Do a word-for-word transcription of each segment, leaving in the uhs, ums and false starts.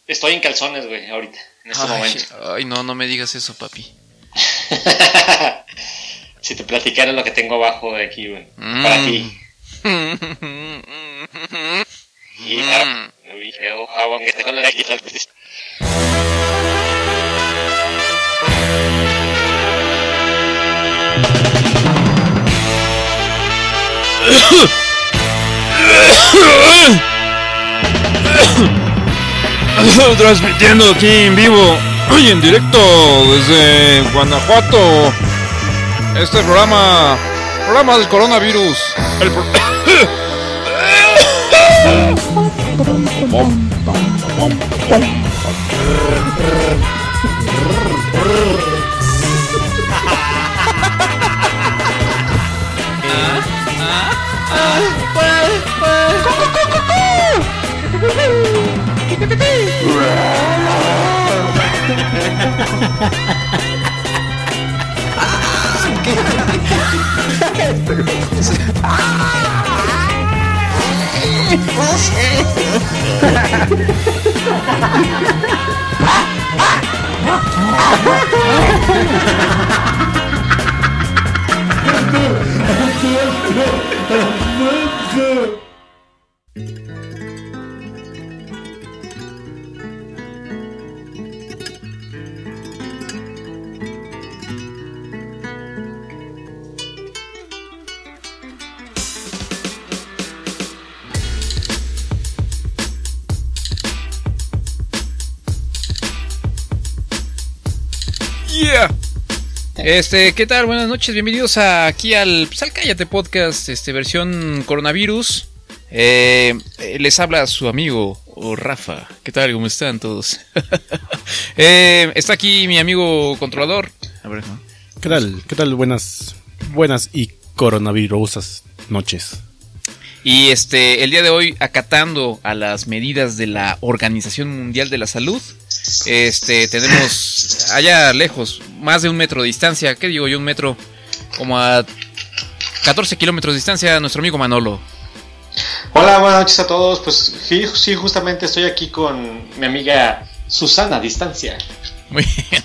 estoy en calzones, güey, ahorita, en este ay, momento. Ay, no, no me digas eso, papi. Si te platicara lo que tengo abajo de aquí, güey, mm. para ti. Y ahora, agua que tengo la aquí. Transmitiendo aquí en vivo y en directo desde Guanajuato. Este programa, programa del coronavirus. El pro... Yeah. Este, ¿qué tal? Buenas noches, bienvenidos a, aquí al, pues, al Cállate Podcast, este, versión coronavirus. Eh, les habla su amigo Rafa. ¿Qué tal? ¿Cómo están todos? eh, está aquí mi amigo controlador. A ver, ¿no? ¿Qué tal? ¿Qué tal? Buenas, buenas y coronavirusas noches. Y este, el día de hoy, acatando a las medidas de la Organización Mundial de la Salud, este, tenemos allá lejos, más de un metro de distancia, ¿qué digo yo? Un metro, como a catorce kilómetros de distancia, nuestro amigo Manolo. Hola, buenas noches a todos. Pues sí, sí, justamente estoy aquí con mi amiga Susana a distancia. Muy bien.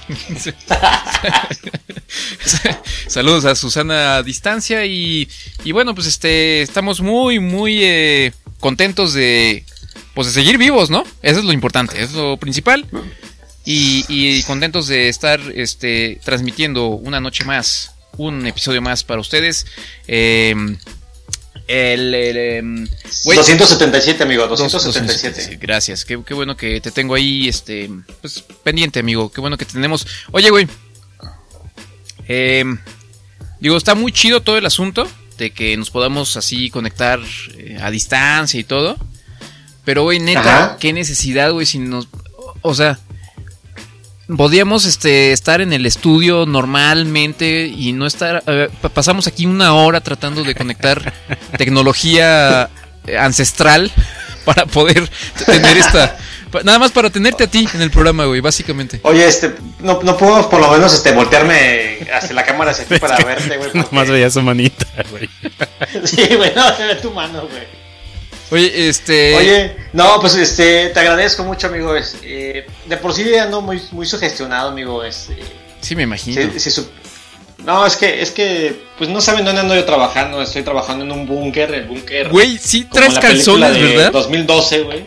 Saludos a Susana a distancia y, y bueno, pues este estamos muy, muy eh, contentos de, pues de seguir vivos, ¿no? Eso es lo importante, eso es lo principal. Y, y contentos de estar este, transmitiendo una noche más, un episodio más para ustedes. Eh, El, el, el wey, doscientos setenta y siete, amigo, doscientos setenta y siete. doscientos setenta y siete, gracias, qué, qué bueno que te tengo ahí, este, pues, pendiente, amigo, qué bueno que tenemos. Oye, güey, eh, digo, está muy chido todo el asunto de que nos podamos así conectar eh, a distancia y todo. Pero, güey, neta, ajá, qué necesidad, güey, si nos, o sea, podíamos este, estar en el estudio normalmente y no estar... Eh, pasamos aquí una hora tratando de conectar tecnología ancestral para poder tener esta... Nada más para tenerte a ti en el programa, güey, básicamente. Oye, este, no, no puedo por lo menos este, voltearme hacia la cámara hacia aquí para verte, güey. Porque... Nomás veía su manita, güey. Sí, güey, no, se ve tu mano, güey. Oye, este... Oye, no, pues este, te agradezco mucho, amigo. Es, eh, de por sí ando muy, muy sugestionado, amigo. Es, eh, sí, me imagino. Sí, sí, su... No, es que, es que, pues no saben dónde ando yo trabajando. Estoy trabajando en un búnker, el búnker. Güey, sí traes calzones, ¿verdad? dos mil doce, güey.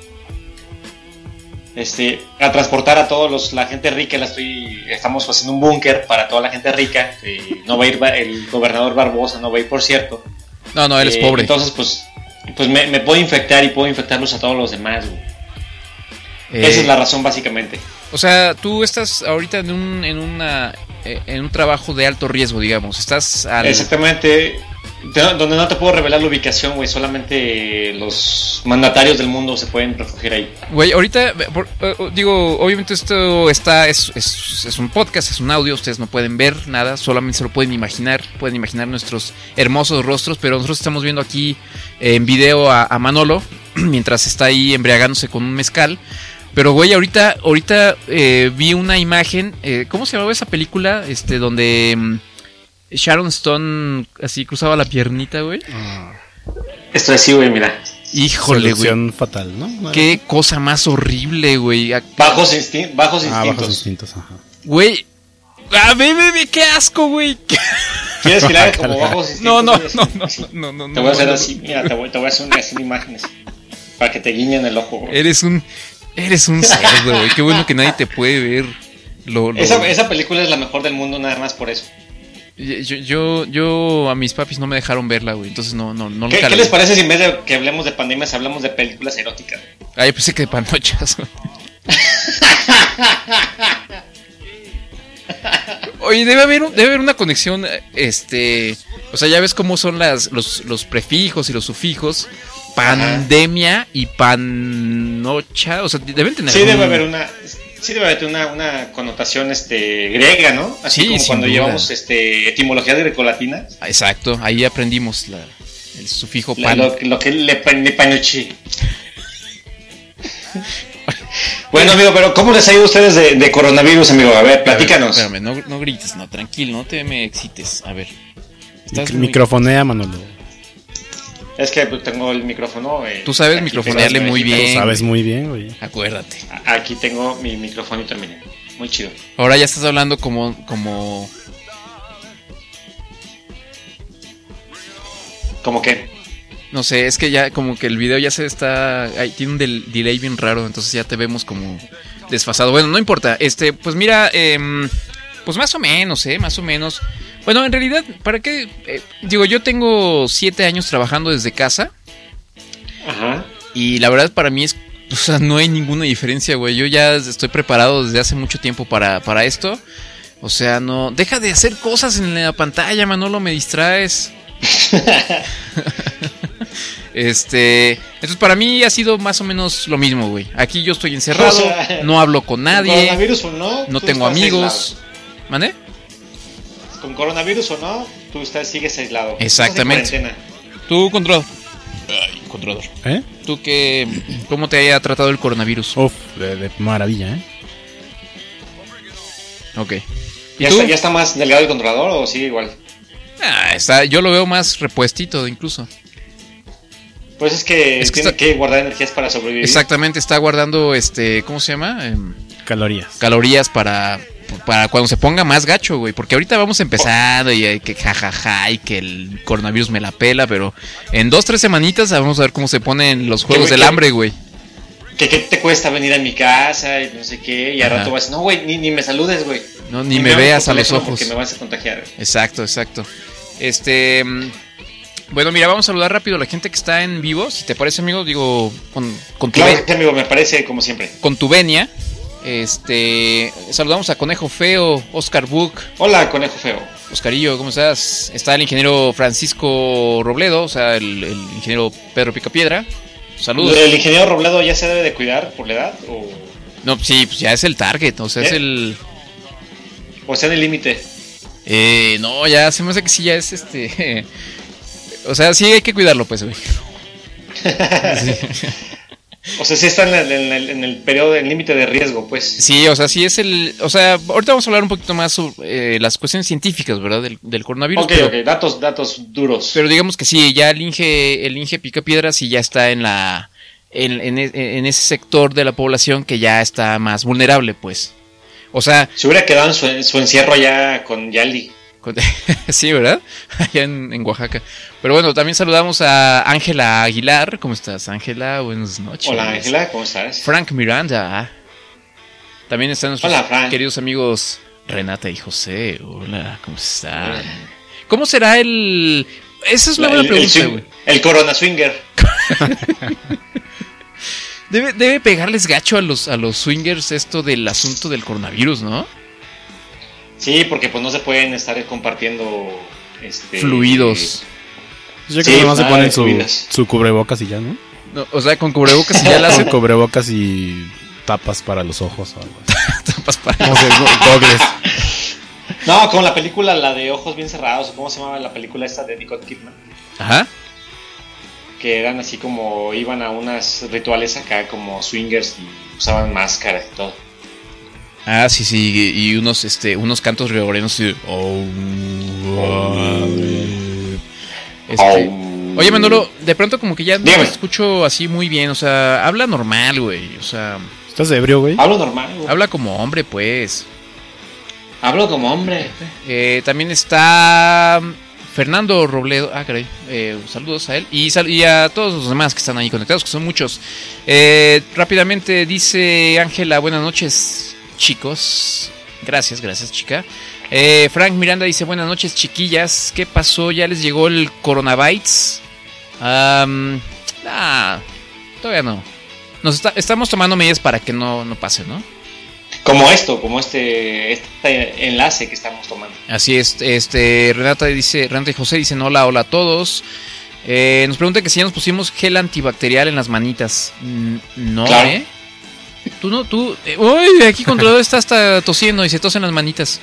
Este, a transportar a todos los, la gente rica, la estoy, estamos haciendo un búnker para toda la gente rica. Eh, no va a ir el gobernador Barbosa, no va a ir, por cierto. No, no, él es eh, pobre. Entonces, pues. Pues me, me puedo infectar y puedo infectarlos a todos los demás, güey. Eh, Esa es la razón, básicamente. O sea, tú estás ahorita en un en una eh, en un trabajo de alto riesgo, digamos. Estás al... Exactamente. De, donde no te puedo revelar la ubicación, güey. Solamente los mandatarios del mundo se pueden refugiar ahí. Güey, ahorita, por, uh, digo, obviamente esto está es, es, es un podcast, es un audio. Ustedes no pueden ver nada, solamente se lo pueden imaginar. Pueden imaginar nuestros hermosos rostros. Pero nosotros estamos viendo aquí eh, en video a, a Manolo mientras está ahí embriagándose con un mezcal. Pero, güey, ahorita, ahorita eh, vi una imagen. Eh, ¿Cómo se llamaba esa película? Este, donde... Um, Sharon Stone así cruzaba la piernita, güey. Esto es así, güey, mira. Híjole, güey. Seducción fatal, ¿no? Qué cosa más horrible, güey. Bajos, instin- bajos instintos. Ah, bajos instintos, ajá. Güey. Ah, ve, ve, ve, qué asco, güey. ¿Quieres que le haga como bajos instintos? No, no, Sí, no, sí. no, no, no. Te voy a hacer no, así, mira, te voy, te voy a hacer, una, hacer imágenes para que te guiñen el ojo, güey. Eres un, eres un cerdo, güey. Qué bueno que nadie te puede ver. Lo, lo... Esa, esa película es la mejor del mundo, nada más por eso. Yo, yo, yo, a mis papis no me dejaron verla, güey. Entonces no, no, no. ¿Qué, ¿Qué les parece si en vez de que hablemos de pandemias hablamos de películas eróticas? Ay, pensé que de panochas. Oye, debe haber, un- debe haber una conexión, este, o sea, ya ves cómo son las, los, los prefijos y los sufijos, pandemia Ajá. y panocha, o sea, deben tener. Sí, un... debe haber una, sí debe haber una, una connotación, este, griega, ¿no? Así Sí, como sin cuando duda. llevamos, este, etimología grecolatinas. Exacto, ahí aprendimos la, el sufijo La- pan. lo, lo que le, le panochi. Bueno, amigo, pero ¿cómo les ha ido a ustedes de, de coronavirus, amigo? A ver, platícanos. A ver, espérame, no, no grites, no, tranquilo, no te me excites. A ver. Estás Mic- muy- Microfonea, Manolo. Es que pues, tengo el micrófono. Eh, Tú sabes aquí microfonearle tengo- muy aquí bien. tengo- Lo sabes muy bien, güey. Acuérdate. Aquí tengo mi microfonito, miren. Muy chido. Ahora ya estás hablando como, como, ¿Cómo qué? no sé, es que ya como que el video ya se está, ay, tiene un del- delay bien raro, entonces ya te vemos como desfasado. Bueno, no importa, este, pues mira, em, pues más o menos, eh, más o menos. Bueno, en realidad, ¿para qué? Eh, digo, yo tengo siete años trabajando desde casa Ajá. y la verdad para mí es, o sea, no hay ninguna diferencia, güey. Yo ya estoy preparado desde hace mucho tiempo para, para esto. O sea, no, deja de hacer cosas en la pantalla, Manolo, me distraes. Este, entonces para mí ha sido más o menos lo mismo, güey. Aquí yo estoy encerrado, O sea, no hablo con nadie, Coronavirus o no, no tú tengo estás amigos. ¿Mande? aislado. Con coronavirus o no, tú estás, sigues aislado. Exactamente. Estás en cuarentena. Tú, controlador. Ay, controlador. ¿Eh? ¿Tú qué, cómo te haya tratado el coronavirus? Uf, de, de maravilla, ¿eh? Ok. ¿Y ¿Ya tú? está, ¿Ya está más delgado el controlador o sigue igual? Ah, está, yo lo veo más repuestito incluso. Pues es que Es que tiene está- que guardar energías para sobrevivir. Exactamente, está guardando este, ¿cómo se llama? Em, Calorías. calorías para, para cuando se ponga más gacho, güey. Porque ahorita vamos empezando y hay que jajaja y que el coronavirus me la pela, pero en dos, tres semanitas vamos a ver cómo se ponen los juegos ¿Qué- del qué- hambre, güey. Que qué te cuesta venir a mi casa y no sé qué. Y al Ajá. rato vas, no, güey, ni, ni me saludes, güey. No, ni me hables veas por a los teléfono ojos. Porque me vas a contagiar. Exacto, exacto. Este, mm, bueno, mira, vamos a saludar rápido a la gente que está en vivo. Si te parece, amigo, digo, con, con, tu, Claro que sí, amigo, me parece como siempre. con tu venia. Este, saludamos a Conejo Feo, Oscar Book, Hola, conejo feo. Oscarillo, ¿cómo estás? Está el ingeniero Francisco Robledo, o sea, el, el ingeniero Pedro Picapiedra. Saludos. ¿El ingeniero Robledo ya se debe de cuidar por la edad? ¿O, No, sí, pues ya es el target, o sea, es ¿Eh? el... o está en el límite? Eh, no, ya se me hace que sí, ya es este... O sea, sí hay que cuidarlo, pues, güey. Sí. O sea, sí está en el, en el, en el periodo del límite de riesgo, pues. Sí, o sea, sí es el... O sea, ahorita vamos a hablar un poquito más sobre eh, las cuestiones científicas, ¿verdad? Del, del coronavirus. Ok, pero, ok, datos, datos duros. pero digamos que sí, ya el Inge, el Inge Picapiedra sí ya está en la... En, en, en ese sector de la población que ya está más vulnerable, pues. O sea... Se hubiera quedado en su, en su encierro allá con Yali. con- sí, ¿verdad? Allá en, en Oaxaca. Pero bueno, también saludamos a Ángela Aguilar. ¿Cómo estás, Ángela? Buenas noches. Hola, Ángela, ¿cómo estás? Frank Miranda. También están nuestros Hola, Frank. queridos amigos Renata y José. Hola, ¿cómo están? ¿Cómo será el...? Esa es una La- buena el, el pregunta, swing- güey. el Corona Swinger. Debe, debe pegarles gacho a los, a los swingers esto del asunto del coronavirus, ¿no? Sí, porque pues no se pueden estar compartiendo este, Fluidos. Yo creo Sí, que nomás se nada ponen de su, bebidas. su cubrebocas y ya, ¿no? No, o sea, con cubrebocas y ya la Su hacen cubrebocas y tapas para los ojos o algo así. tapas para... No sé, go- gogles. No, como la película, la de Ojos Bien Cerrados, o cómo se llamaba la película esta de Nicole Kidman, Ajá. que eran así como, iban a unas rituales acá como swingers y usaban máscaras y todo. Ah, sí, sí, y y unos, este, unos cantos gregorianos y... Oh, ah, este, Au. Oye, Manolo, de pronto como que ya no Dígame. te escucho así muy bien, o sea, habla normal, güey, o sea, ¿Estás ebrio, güey? Hablo normal, güey. habla como hombre, pues. Hablo como hombre. Eh, también está Fernando Robledo, ah, caray, eh, saludos a él y, sal- y a todos los demás que están ahí conectados, que son muchos. Eh, rápidamente dice Ángela, buenas noches, chicos. Gracias, gracias, chica. Eh, Frank Miranda dice, buenas noches, chiquillas. ¿Qué pasó? ¿Ya les llegó el Coronavirus? Um, nah, todavía no. Nos está- estamos tomando medidas para que no, no pase, ¿no? Como esto, como este, este enlace que estamos tomando. Así es, este Renata dice, Renata y José dicen hola, hola a todos. Eh, nos pregunta que si ya nos pusimos gel antibacterial en las manitas. Mm, no, Claro. ¿eh? Tú no, tú. Eh, uy, aquí controlador está hasta tosiendo y se tosen las manitas.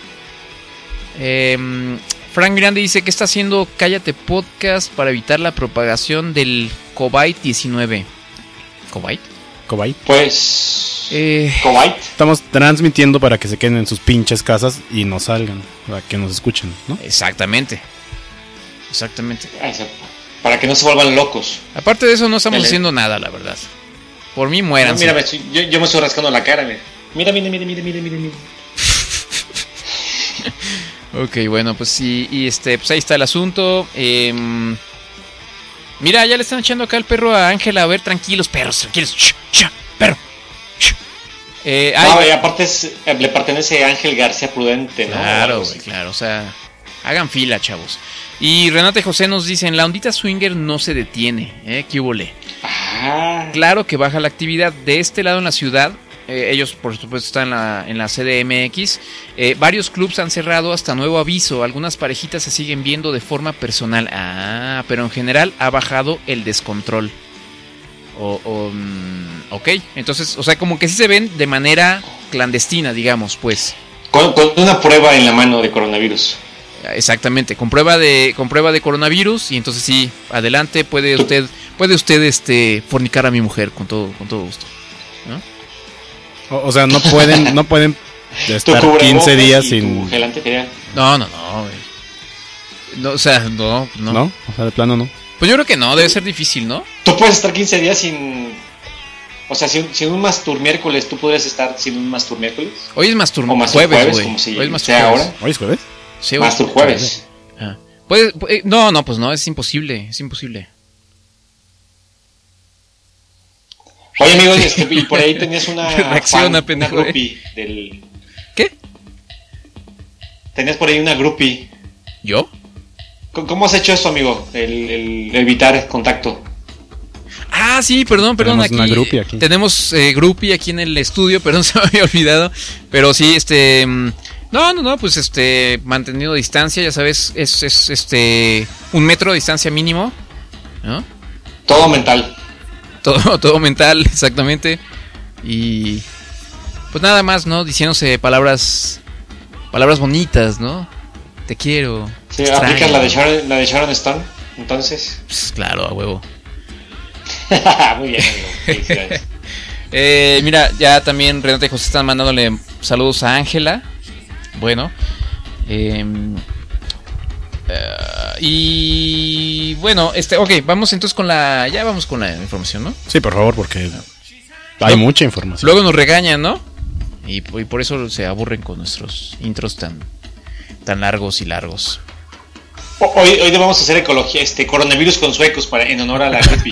Eh, Frank Miranda dice que está haciendo Cállate Podcast para evitar la propagación del COVID diecinueve. ¿COVID? Cobay. Pues... Eh, Kuwait. Estamos transmitiendo para que se queden en sus pinches casas y no salgan, para que nos escuchen, ¿no? exactamente. Exactamente. Ay, se- Para que no se vuelvan locos. Aparte de eso, no estamos Dale. haciendo nada, la verdad. Por mí, No, muéranse. mira, me estoy- yo, yo me estoy rascando la cara, mira. Mira, mira, mira, mira, mira, mira, mira. Ok, bueno, pues sí, y este, pues ahí está el asunto. Eh, mira, ya le están echando acá el perro a Ángela. A ver, tranquilos, perros, tranquilos. Shh, shh, perro. Shh. Eh, ay, No, y aparte es- eh, le pertenece a Ángel García Prudente, ¿no? O claro, algo güey, así. claro, o sea, hagan fila, chavos. Y Renata y José nos dicen, la ondita swinger no se detiene, ¿eh? ¿Qué hubole? Ah, Claro que baja la actividad de este lado en la ciudad. Eh, ellos, por supuesto, están en la, en la C D M X. Eh, varios clubs han cerrado hasta nuevo aviso. Algunas parejitas se siguen viendo de forma personal. Ah, pero en general ha bajado el descontrol. O, o, mm, ok, entonces, o sea, como que sí se ven de manera clandestina, digamos, pues. con, con una prueba en la mano de coronavirus. Exactamente, con prueba de, con prueba de coronavirus. Y entonces sí, adelante, puede usted, puede usted este, fornicar a mi mujer con todo, con todo gusto. ¿No? O, o sea, no pueden, no pueden Tu estar cubrebocas quince días y sin... tu gel antibacterial. No, no, no, güey. No, o sea, no, no, ¿No? O sea, de plano no. Pues yo creo que no, debe ser difícil, ¿no? Tú puedes estar quince días sin... O sea, sin, sin un mastur miércoles, tú podrías estar sin un mastur miércoles. Hoy es Mastur O Mastur jueves, jueves, güey. como si Hoy es Mastur sea jueves. ahora. ¿Hoy es jueves? Sí, güey. Mastur jueves. Ah. Puede- pu- no, no, pues no, es imposible, es imposible. Oye, amigo, este, y por ahí tenías una... Reacciona, fan, una pendejo, groupie del... ¿Qué? Tenías por ahí una groupie. ¿Yo? ¿Cómo cómo has hecho eso, amigo? El, el evitar contacto. Ah, sí, perdón, perdón. Tenemos Aquí, una groupie aquí. Tenemos eh, groupie aquí en el estudio, perdón, se me había olvidado. Pero sí, este... mm, No, no, no, pues este... Manteniendo distancia, ya sabes, es, es este... Un metro de distancia mínimo, ¿no? Todo mental. Todo, todo mental, exactamente. Y... Pues nada más, ¿no? Diciéndose palabras... Palabras bonitas, ¿no? Te quiero. Sí, te aplicas extraño. la de, Sharon, la de Sharon Stone, entonces. Pues, claro, a huevo. Muy bien, amigo. Felicidades. Eh, mira, ya también Renata y José están mandándole saludos a Ángela. Bueno. Eh, eh, y bueno, este, ok, vamos entonces con la, ya vamos con la información, ¿no? Sí, por favor, porque hay No. mucha información. Luego nos regañan, ¿no? Y, y por eso se aburren con nuestros intros tan, tan largos y largos. O- Hoy, hoy vamos a hacer ecología, este coronavirus con suecos para, en honor a la groupie.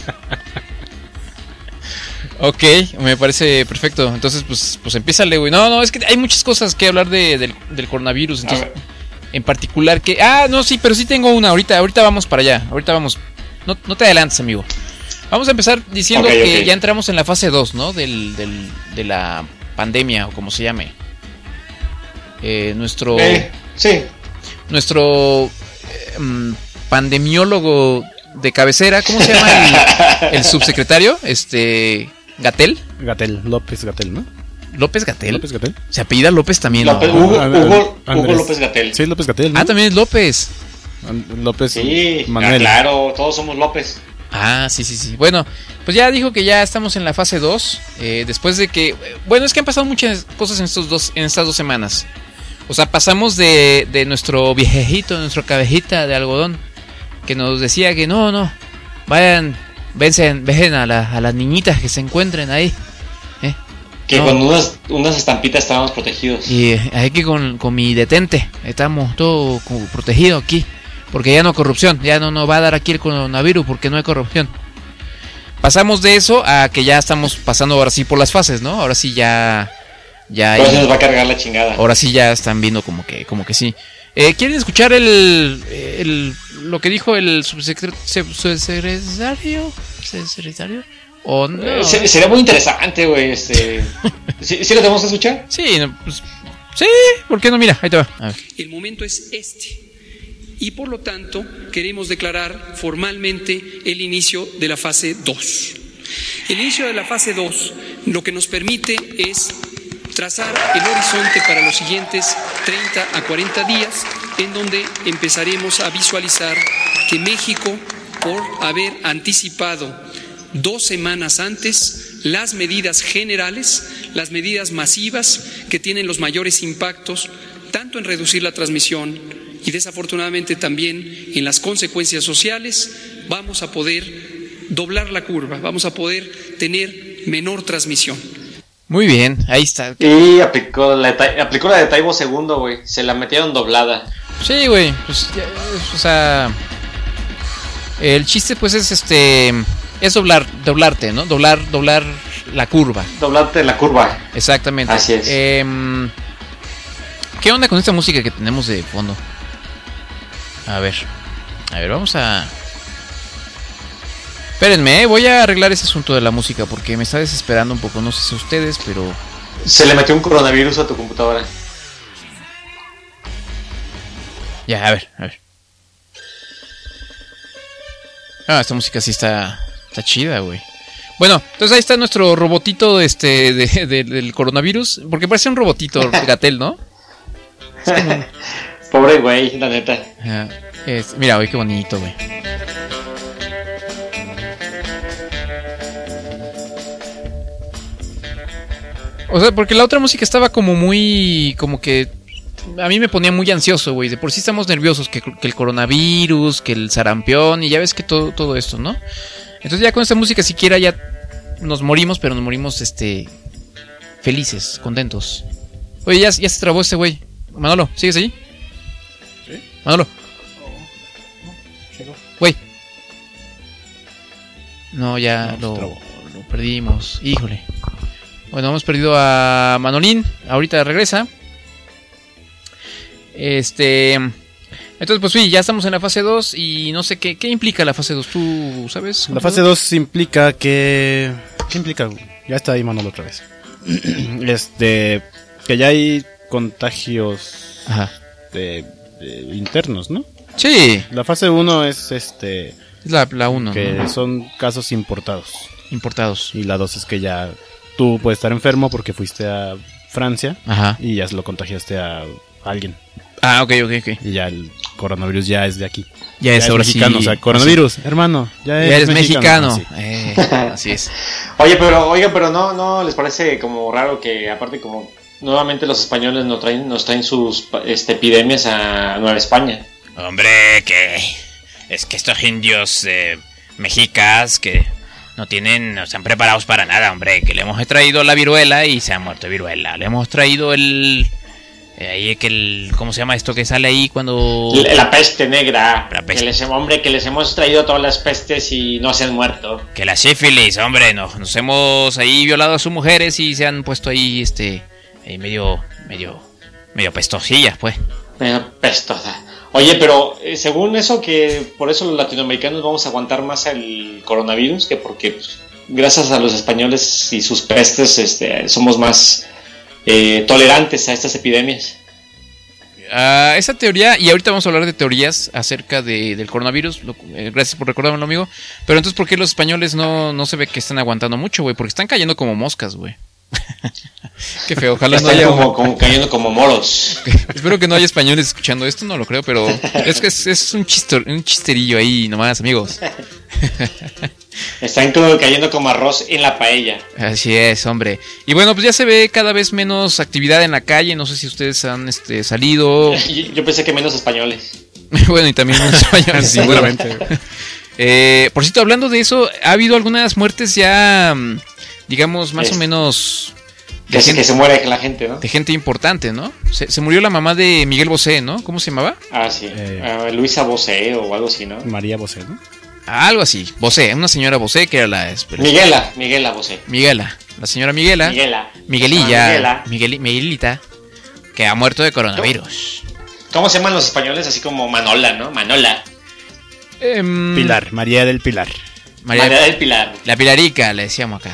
Ok, me parece perfecto. Entonces, pues, pues empiézale, güey. No, no, es que hay muchas cosas que hablar de, del, del coronavirus. Entonces, A ver. en particular que... Ah, no, sí, pero sí tengo una. Ahorita, ahorita vamos para allá. Ahorita vamos. No, no te adelantes, amigo. Vamos a empezar diciendo Ok, que ok. ya entramos en la fase dos, ¿no? Del, del, de la pandemia, o como se llame. Eh, nuestro... Eh, sí, Nuestro... eh, mm, pandemiólogo de cabecera. ¿Cómo se llama el, el subsecretario? Este... Gatel. Gatel, López Gatel, ¿no? López Gatel. López Gatel. Se apellida López también, ¿no? López- Hugo, Ah, Hugo, Hugo Andrés. López Gatell. Sí, López Gatel, ¿no? Ah, también es López. An- López Sí, Manuel. ah, claro, todos somos López. Ah, sí, sí, sí. Bueno, pues ya dijo que ya estamos en la fase dos. Eh, después de que... Bueno, es que han pasado muchas cosas en, estos dos, en estas dos semanas. O sea, pasamos de, de nuestro viejejito, nuestro cabejita de algodón, que nos decía que no, no, vayan, vencen, vejen a, la, a las niñitas que se encuentren ahí. ¿eh? Que no. con unas, unas estampitas estábamos protegidos. Y eh, aquí con, con mi detente estamos todos protegidos aquí. Porque ya no hay corrupción, ya no nos va a dar aquí el coronavirus porque no hay corrupción. Pasamos de eso a que ya estamos pasando ahora sí por las fases, ¿no? Ahora sí ya... ya ahora sí nos va a cargar la chingada. Ahora sí ya están viendo como que, como que sí. Eh, ¿Quieren escuchar el, el lo que dijo el subsecretario? ¿Subsecretario? ¿Subsecretario? ¿O no? Eh, sería muy interesante, güey. Este... ¿Sí, ¿Sí lo tenemos que escuchar? Sí, pues, sí, ¿por qué no? Mira, ahí te va. A ver. El momento es este. Y por lo tanto queremos declarar formalmente el inicio de la fase dos. El inicio de la fase dos lo que nos permite es trazar el horizonte para los siguientes treinta a cuarenta días, en donde empezaremos a visualizar que México, por haber anticipado dos semanas antes las medidas generales, las medidas masivas que tienen los mayores impactos, tanto en reducir la transmisión y desafortunadamente también en las consecuencias sociales, vamos a poder doblar la curva, vamos a poder tener menor transmisión. Muy bien, ahí está. Y aplicó la, aplicó la de Taibo segundo, güey. Se la metieron doblada. Sí, güey, pues, ya, o sea, el chiste pues es este, es doblar, doblarte, ¿no? Doblar, doblar la curva. Doblarte la curva. Exactamente. Así es. Eh, ¿Qué onda con esta música que tenemos de fondo? A ver, a ver, vamos a... Espérenme, ¿eh? Voy a arreglar ese asunto de la música porque me está desesperando un poco, no sé si ustedes, pero... Se le metió un coronavirus a tu computadora. Ya, a ver, a ver. Ah, esta música sí está, está chida, güey. Bueno, entonces ahí está nuestro robotito este de, de, del coronavirus, porque parece un robotito Gatel, ¿no? Es como... Pobre güey, la neta. Uh, es, mira, güey, qué bonito, güey. O sea, porque la otra música estaba como muy... Como que... A mí me ponía muy ansioso, güey. De por sí estamos nerviosos. Que, que el coronavirus, que el sarampión. Y ya ves que todo, todo esto, ¿no? Entonces ya con esta música siquiera ya... Nos morimos, pero nos morimos, este... Felices, contentos. Oye, ya, ya se trabó este güey. Manolo, ¿sigues ahí? ¿Sí? Manolo. Güey. No, ya No, lo, lo perdimos. Híjole. Bueno, hemos perdido a Manolín. Ahorita regresa. Este... Entonces, pues sí, ya estamos en la fase dos. Y no sé qué, qué implica la fase dos. ¿Tú sabes? La fase dos implica que... ¿Qué implica? Ya está ahí Manolo otra vez. Este... Que ya hay contagios... Ajá. De, de internos, ¿no? Sí. La fase uno es este... Es la, la uno. Que ¿no? son casos importados. Importados. Y la dos es que ya tú puedes estar enfermo porque fuiste a Francia. Ajá. Y ya se lo contagiaste a alguien. Ah, ok, ok, ok. Y ya el coronavirus ya es de aquí. Ya, Ya es es ahora mexicano, sí. o sea, coronavirus, hermano, ya Ya eres, eres mexicano. mexicano. Eh, así es. Oye, pero, oiga, pero no, no les parece como raro que aparte como nuevamente los españoles nos traen, nos traen sus este, epidemias a Nueva España. Hombre, que es que estos indios eh, mexicas que no tienen, no están preparados para nada, hombre, que le hemos traído la viruela y se ha muerto de viruela. Le hemos traído el eh, ahí que el ¿cómo se llama esto que sale ahí cuando La, la peste negra. La peste. Que les, hombre, que les hemos traído todas las pestes y no se han muerto. que la sífilis, hombre, nos, nos hemos ahí violado a sus mujeres y se han puesto ahí este ahí medio medio medio pestosillas, pues. Eh, pestosa. Oye, pero eh, según eso, que por eso los latinoamericanos vamos a aguantar más el coronavirus, que porque pues, gracias a los españoles y sus pestes este, somos más eh, tolerantes a estas epidemias. Uh, esa teoría, y ahorita vamos a hablar de teorías acerca de, del coronavirus. Lo, eh, gracias por recordármelo, amigo. Pero entonces, ¿por qué los españoles no, no se ve que están aguantando mucho, güey? Porque están cayendo como moscas, güey. Qué feo, ojalá no Están haya... como, como cayendo como moros. Espero que no haya españoles escuchando esto, no lo creo, pero es que es, es un, chistor, un chisterillo ahí nomás, amigos. Están como cayendo como arroz en la paella. Así es, hombre. Y bueno, pues ya se ve cada vez menos actividad en la calle. No sé si ustedes han este, salido. Yo, yo pensé que menos españoles. Bueno, y también en español, seguramente. eh, por cierto, hablando de eso, ha habido algunas muertes ya, digamos, más es, o menos... De que, gente, que se muere la gente, ¿no? De gente importante, ¿no? Se, se murió la mamá de Miguel Bosé, ¿no? ¿Cómo se llamaba? Ah, sí. Eh, uh, Luisa Bosé o algo así, ¿no? María Bosé, ¿no? Ah, algo así. Bosé, una señora Bosé que era la... Miguela, Miguela Bosé. Miguela, la señora Miguela. Miguela. Miguelilla. Miguela. Miguel, Miguelita, que ha muerto de coronavirus. ¿Cómo se llaman los españoles? Así como Manola, ¿no? Manola. Eh, Pilar, María del Pilar. María, María del Pilar. La Pilarica, le decíamos acá.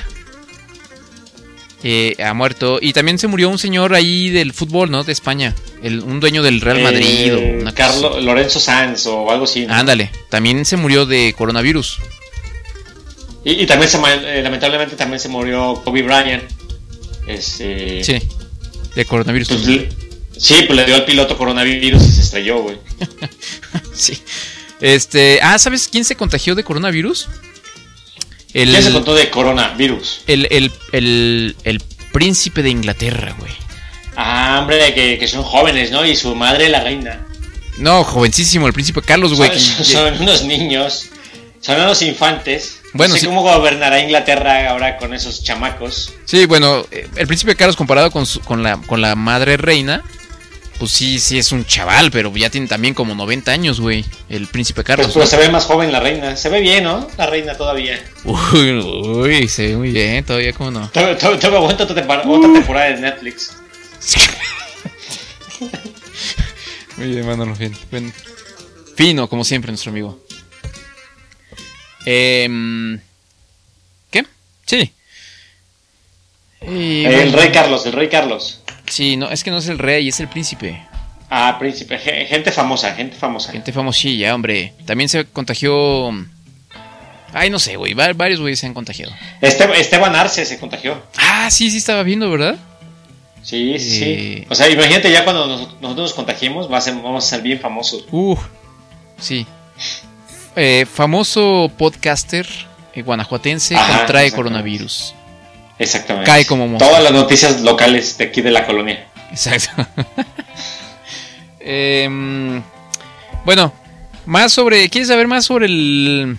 Eh, ha muerto. Y también se murió un señor ahí del fútbol, ¿no? De España. El, un dueño del Real Madrid. Eh, o Carlos cosa. Lorenzo Sanz o algo así, ¿no? Ándale. También se murió de coronavirus. Y, y también se eh, lamentablemente también se murió Kobe Bryant. Este... Sí. De coronavirus. Pues, le, sí, pues le dio al piloto coronavirus y se estrelló, güey. Sí. Este... Ah, ¿sabes quién se contagió de coronavirus? El, ¿Quién se contó de coronavirus? El, el, el, el príncipe de Inglaterra, güey. Ah, hombre, que, que son jóvenes, ¿no? Y su madre la reina. No, jovencísimo, el príncipe Carlos, güey. Son, que, son unos niños, son unos infantes. Bueno, no sé sí. cómo gobernará Inglaterra ahora con esos chamacos. Sí, bueno, el príncipe Carlos comparado con, su, con, la, con la madre reina, pues sí, sí es un chaval, pero ya tiene también como noventa años, güey, el príncipe Carlos. Pues, pero ¿no? Se ve más joven la reina, se ve bien, ¿no? La reina todavía. Uy, uy, se ve muy bien, todavía, ¿cómo no? Todavía, todavía aguanta otra, tempor- uh. otra temporada de Netflix. Muy bien, Manolo, bien, bien. Fino, como siempre, nuestro amigo. Eh, ¿Qué? Sí. Y, el bueno, rey Carlos, el rey Carlos. Sí, no, es que no es el rey, es el príncipe. Ah, príncipe, gente famosa, gente famosa. Gente famosilla, hombre. También se contagió... Ay, no sé, güey, varios güeyes se han contagiado. Este, Esteban Arce se contagió. Ah, sí, sí estaba viendo, ¿verdad? Sí, sí, eh... sí. O sea, imagínate ya cuando nos, nosotros nos contagiemos, va a ser, vamos a ser bien famosos. Uh, sí. Eh, famoso podcaster eh, guanajuatense Ajá, contrae coronavirus. Exactamente. Cae como monstruo. Todas las noticias locales de aquí de la colonia. Exacto. eh, bueno, más sobre... ¿Quieres saber más sobre el...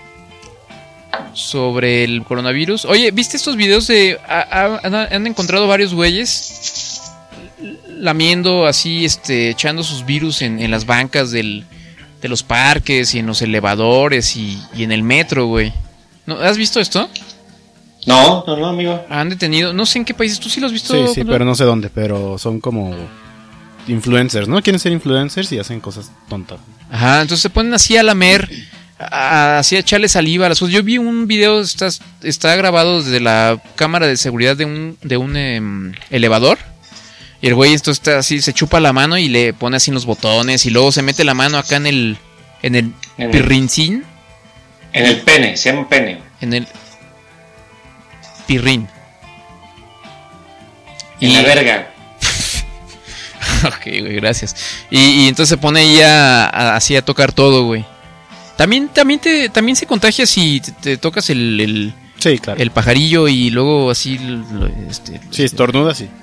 sobre el coronavirus? Oye, ¿viste estos videos de... A, a, han, han encontrado varios güeyes lamiendo así, este, echando sus virus en, en las bancas del, de los parques y en los elevadores y, y en el metro, güey? ¿No, ¿Has visto esto? No, no, no, amigo. Han detenido, no sé en qué países, ¿tú sí lo has visto? Sí, sí, pero no sé dónde, pero son como influencers, ¿no? Quieren ser influencers y hacen cosas tontas. Ajá, entonces se ponen así a lamer, a, así a echarle saliva a las cosas. Yo vi un video, está, está grabado desde la cámara de seguridad de un, de un eh, elevador. Y el güey entonces está así, se chupa la mano y le pone así los botones y luego se mete la mano acá en el, en el en pirrincín. En el pene, se llama pene. En el... pirrín. En y... la verga. Ok, güey, gracias. Y, y entonces se pone ahí a, a, así a tocar todo, güey. También, también te, también se contagia si te, te tocas el, el, sí, claro. el pajarillo y luego así lo, este, sí, estornuda, sí.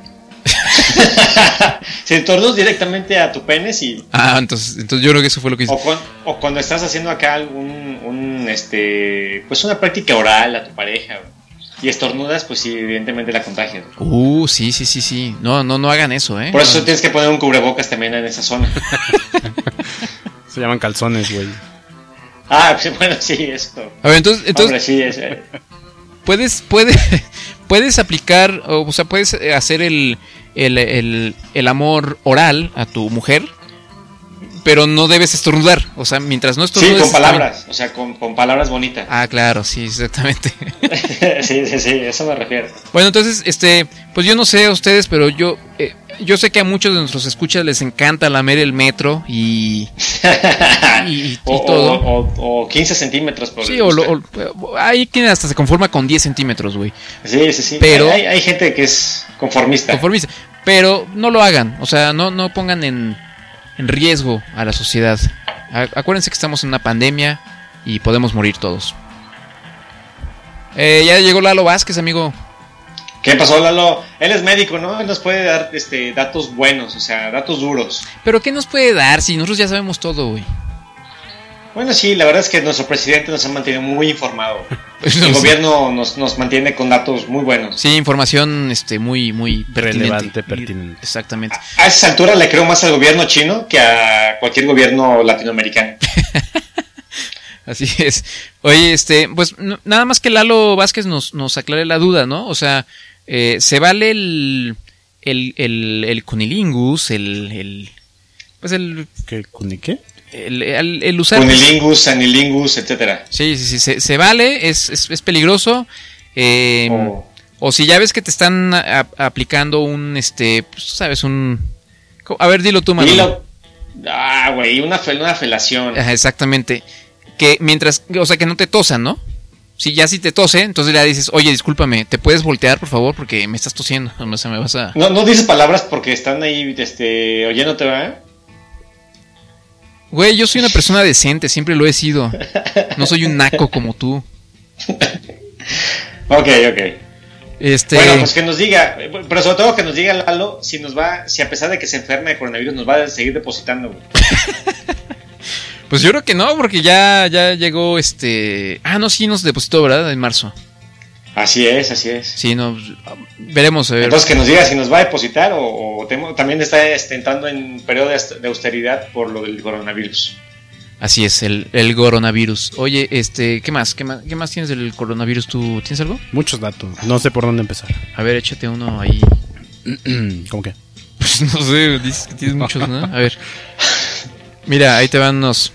Si estornudas directamente a tu pene, sí. Ah, entonces, entonces yo creo que eso fue lo que hice. O, con, o cuando estás haciendo acá algún, un, este, pues una práctica oral a tu pareja, güey. Y estornudas, pues sí, evidentemente la contagias. Uh, sí, sí, sí, sí. No, no, no hagan eso, ¿eh? Por eso no. Tienes que poner un cubrebocas también en esa zona. Se llaman calzones, güey. Ah, pues, bueno, sí, eso. A ver, entonces... entonces Hombre, sí, es, eh. Puedes, puedes, puedes aplicar, o sea, puedes hacer el, el, el, el amor oral a tu mujer, pero no debes estornudar, o sea, mientras no estornudes... Sí, con palabras, o sea, con, con palabras bonitas. Ah, claro, sí, exactamente. Sí, sí, sí, eso me refiero. Bueno, entonces, este, pues yo no sé a ustedes, pero yo eh, yo sé que a muchos de nuestros escuchas les encanta lamer el metro y... y, y, o, y todo. O, o, o quince centímetros por Sí, o, lo, o hay quien hasta se conforma con diez centímetros, güey. Sí, sí, sí, pero hay, hay gente que es conformista. Conformista, pero no lo hagan, o sea, no, no pongan en... en riesgo a la sociedad. Acuérdense que estamos en una pandemia y podemos morir todos. Eh, ya llegó Lalo Vázquez, amigo. ¿Qué pasó, Lalo? Él es médico, ¿no? Él nos puede dar este, datos buenos, o sea, datos duros. ¿Pero qué nos puede dar si nosotros ya sabemos todo, güey? Bueno, sí, la verdad es que nuestro presidente nos ha mantenido muy informado. El gobierno nos, nos mantiene con datos muy buenos. Sí, información este, muy, muy pertinente. Relevante, pertinente. Exactamente. A, a esa altura le creo más al gobierno chino que a cualquier gobierno latinoamericano. Así es. Oye, este, pues n- nada más que Lalo Vázquez nos, nos aclare la duda, ¿no? O sea, eh, ¿se vale el, el, el, el cunilingus, el, el, pues el, ¿Qué? ¿Cuni qué? el, el, el usar... Cunilingus, anilingus, etcétera. Sí, sí, sí, se, se vale, es, es, es peligroso. Eh, Oh. O si ya ves que te están a- aplicando un, este, pues, sabes, un... A ver, dilo tú, Manolo. Dilo. Ah, güey, una, fel- una felación. Ajá, exactamente. Que mientras, o sea, que no te tosan, ¿no? Si ya si te tose, entonces le dices, oye, discúlpame, ¿te puedes voltear, por favor? Porque me estás tosiendo, o sea, me vas a... No, no dices palabras porque están ahí este, oyéndote, ¿verdad? Güey, yo soy una persona decente, siempre lo he sido. No soy un naco como tú. Ok, ok. Este... Bueno, pues que nos diga, pero sobre todo que nos diga Lalo si nos va, si a pesar de que se enferme de coronavirus nos va a seguir depositando, güey. Pues yo creo que no, porque ya, ya llegó este... Ah, no, sí nos depositó, ¿verdad? En marzo. Así es, así es. Sí, no, veremos a ver. Entonces que nos diga si nos va a depositar o, o temo- también está este, entrando en periodo de, de austeridad por lo del coronavirus. Así es, el, el coronavirus. Oye, este, ¿qué más? ¿Qué más, qué más tienes del coronavirus? ¿Tú tienes algo? Muchos datos. No sé por dónde empezar. A ver, échate uno ahí. ¿Cómo que? Pues no sé, dices que tienes muchos, ¿no? A ver. Mira, ahí te van unos.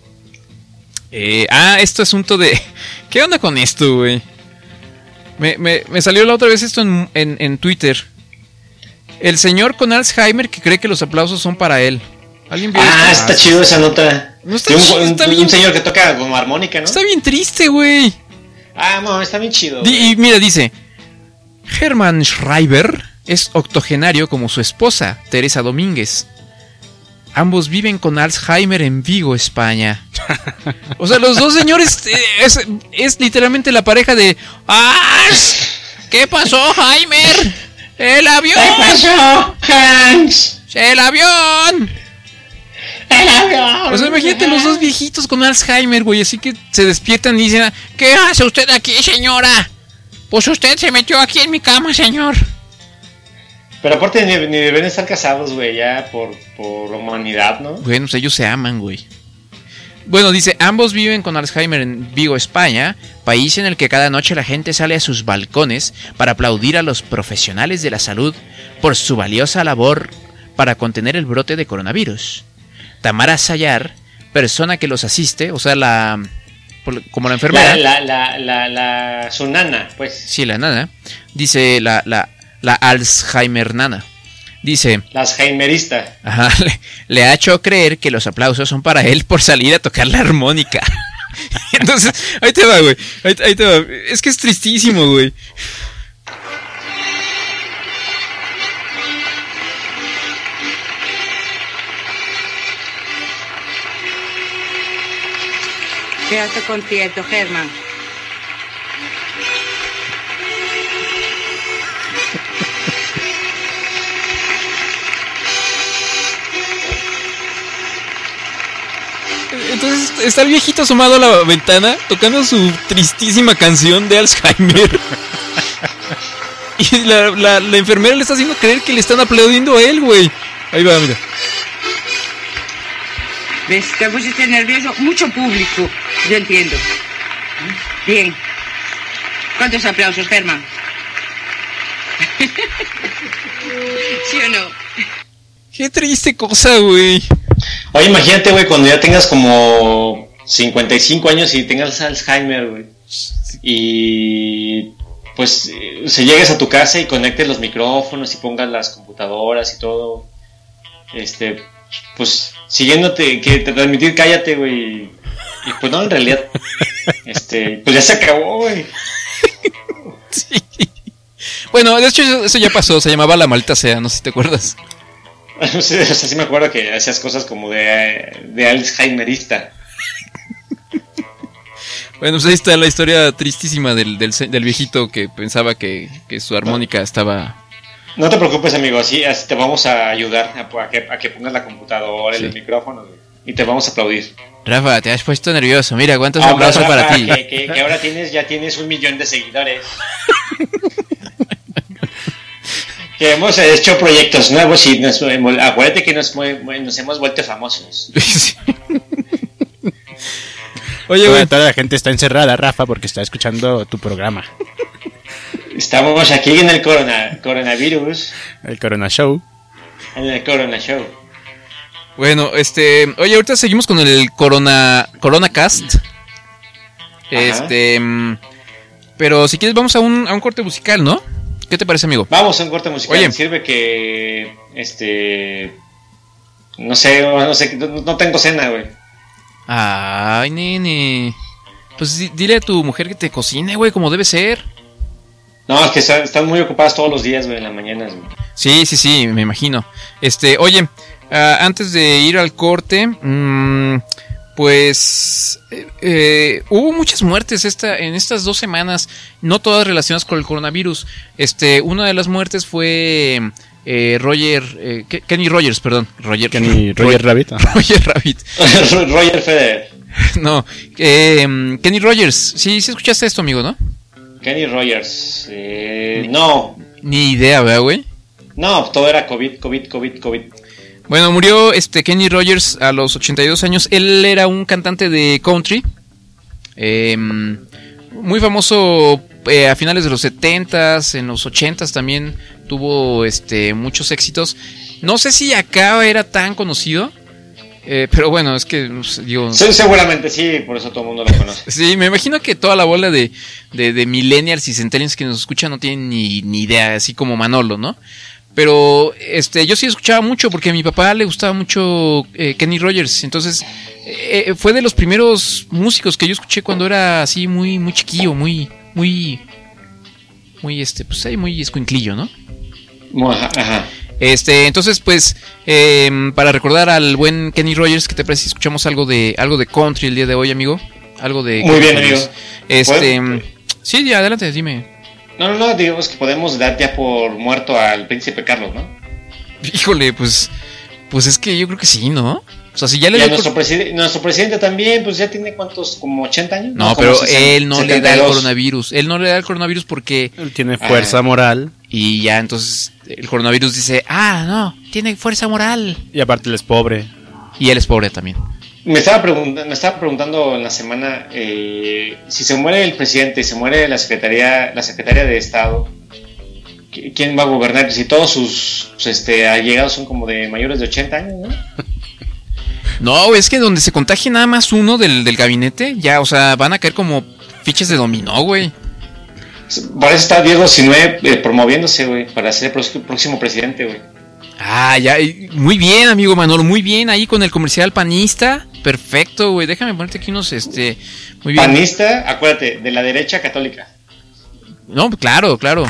Eh, ah, este asunto de... ¿Qué onda con esto, güey? Me, me, me salió la otra vez esto en, en, en Twitter. El señor con Alzheimer que cree que los aplausos son para él. ¿Alguien vio Ah, esto? está chido esa nota. No está De un, chido, un- está un bien. señor que toca como armónica, ¿no? Está bien triste, güey. Ah, no, está bien chido. Di- güey. y mira, dice... Hermann Schreiber es octogenario como su esposa, Teresa Domínguez. Ambos viven con Alzheimer en Vigo, España. O sea, los dos señores eh, es, es literalmente la pareja de... ¡Ah! ¿Qué pasó, Heimer? ¡El avión! ¿Qué pasó, Hans? ¡El avión! El avión. O sea, imagínate los dos viejitos con Alzheimer, güey. Así que se despiertan y dicen... ¿Qué hace usted aquí, señora? Pues usted se metió aquí en mi cama, señor. Pero aparte ni, ni deben estar casados, güey, ya por, por humanidad, ¿no? Bueno, pues ellos se aman, güey. Bueno, dice, ambos viven con Alzheimer en Vigo, España, país en el que cada noche la gente sale a sus balcones para aplaudir a los profesionales de la salud por su valiosa labor para contener el brote de coronavirus. Tamara Sayar, persona que los asiste, o sea, la por- como la enfermera, La, la, la, la, la, su nana, pues. sí, la nana, dice la, la, la Alzheimer nana, dice... Las heimerista. Ajá, le, le ha hecho creer que los aplausos son para él por salir a tocar la armónica. Entonces, ahí te va, güey. Ahí, ahí te va. Es que es tristísimo, güey. Qué alto concierto, Germán. Entonces está el viejito asomado a la ventana tocando su tristísima canción de Alzheimer. Y la, la, la enfermera le está haciendo creer que le están aplaudiendo a él, güey. Ahí va, mira. ¿Ves? Te pusiste nervioso. Mucho público. Yo entiendo. Bien. ¿Cuántos aplausos, Germán? ¿Sí o no? Qué triste cosa, güey. Oye, imagínate, güey, cuando ya tengas como cincuenta y cinco años y tengas Alzheimer, güey. Y pues eh, se llegues a tu casa y conectes los micrófonos y pongas las computadoras y todo. Este, pues siguiéndote, que te transmitir cállate, güey. Y pues no, en realidad, este, pues ya se acabó, güey. Sí. Bueno, de hecho eso, eso ya pasó, se llamaba La Maldita Sea, no sé si te acuerdas. O sea, sí me acuerdo que hacías cosas como de, de Alzheimerista. Bueno, pues ahí está la historia tristísima del, del, del viejito que pensaba que, que su armónica no. estaba... No te preocupes, amigo, así, así te vamos a ayudar a, a, que, a que pongas la computadora, sí. el micrófono, y te vamos a aplaudir. Rafa, te has puesto nervioso, mira, aguantas un abrazo Rafa, para ti. Que, que, que ahora tienes, ya tienes un millón de seguidores. Que hemos hecho proyectos nuevos y nos, acuérdate que nos, nos hemos vuelto famosos. Sí. Oye, güey, toda la gente está encerrada, Rafa, porque está escuchando tu programa. Estamos aquí en el corona, coronavirus. El Corona Show. En el Corona Show. Bueno, este, oye, ahorita seguimos con el Corona Corona Cast. Ajá. Este, pero si quieres vamos a un a un corte musical, ¿no? ¿Qué te parece, amigo? Vamos a un corte musical. Oye, sirve que este no sé, no sé, no, no tengo cena, güey. Ay, nene. Pues dile a tu mujer que te cocine, güey, como debe ser. No, es que están, están muy ocupadas todos los días, güey, en las mañanas, güey. Sí, sí, sí, me imagino. Este, oye, uh, antes de ir al corte, mmm, pues eh, eh, hubo muchas muertes esta, en estas dos semanas, no todas relacionadas con el coronavirus. Este, una de las muertes fue eh, Roger, eh, Kenny Rogers, perdón, Roger, Kenny Roger Rabbit, Roger Rabbit, Roger Federer. No, eh, Kenny Rogers, sí, sí escuchaste esto, amigo, ¿no? Kenny Rogers, eh, no. Ni idea, ¿verdad, güey? No, todo era COVID, COVID, COVID, COVID. Bueno, murió este Kenny Rogers a los ochenta y dos años. Él era un cantante de country. Eh, muy famoso eh, a finales de los setentas, en los ochentas también tuvo este muchos éxitos. No sé si acá era tan conocido. Eh, pero bueno, es que digo, sí, seguramente sí, por eso todo el mundo lo conoce. Sí, me imagino que toda la bola de, de, de millennials y centennials que nos escuchan no tienen ni, ni idea, así como Manolo, ¿no? Pero este, yo sí escuchaba mucho porque a mi papá le gustaba mucho eh, Kenny Rogers. Entonces eh, fue de los primeros músicos que yo escuché cuando era así muy, muy chiquillo, muy, muy, muy este, pues ahí muy escuinclillo, ¿no? Ajá, ajá. Este, entonces, pues, eh, para recordar al buen Kenny Rogers, ¿qué te parece si escuchamos algo de algo de country el día de hoy, amigo? Algo de muy bien, amigo. Este, ¿Puedo? Sí, ya, adelante, dime. No, no, no, digamos que podemos dar ya por muerto al príncipe Carlos, ¿no? Híjole, pues, pues es que yo creo que sí, ¿no? O sea, si ya le y a nuestro, por... preside- nuestro presidente también, pues ya tiene cuántos, como ochenta años. No, no pero sesenta, él no setenta y dos. Le da el coronavirus. Él no le da el coronavirus porque él tiene fuerza ah. moral. Y ya entonces el coronavirus dice, ah, no, tiene fuerza moral. Y aparte él es pobre. Y él es pobre también. Me estaba, pregunt- me estaba preguntando en la semana eh, si se muere el presidente y se muere la secretaría, la secretaria de Estado, ¿quién va a gobernar? Si todos sus, sus este, allegados son como de mayores de ochenta años, ¿no? No, es que donde se contagie nada más uno del, del gabinete, ya, o sea, van a caer como fichas de dominó, güey. Por eso está Diego Sinué eh, promoviéndose, güey, para ser el próximo presidente, güey. Ah, ya, muy bien, amigo Manolo, muy bien, ahí con el comercial panista, perfecto, güey, déjame ponerte aquí unos, este, muy bien. Panista, acuérdate, de la derecha católica. No, claro, claro.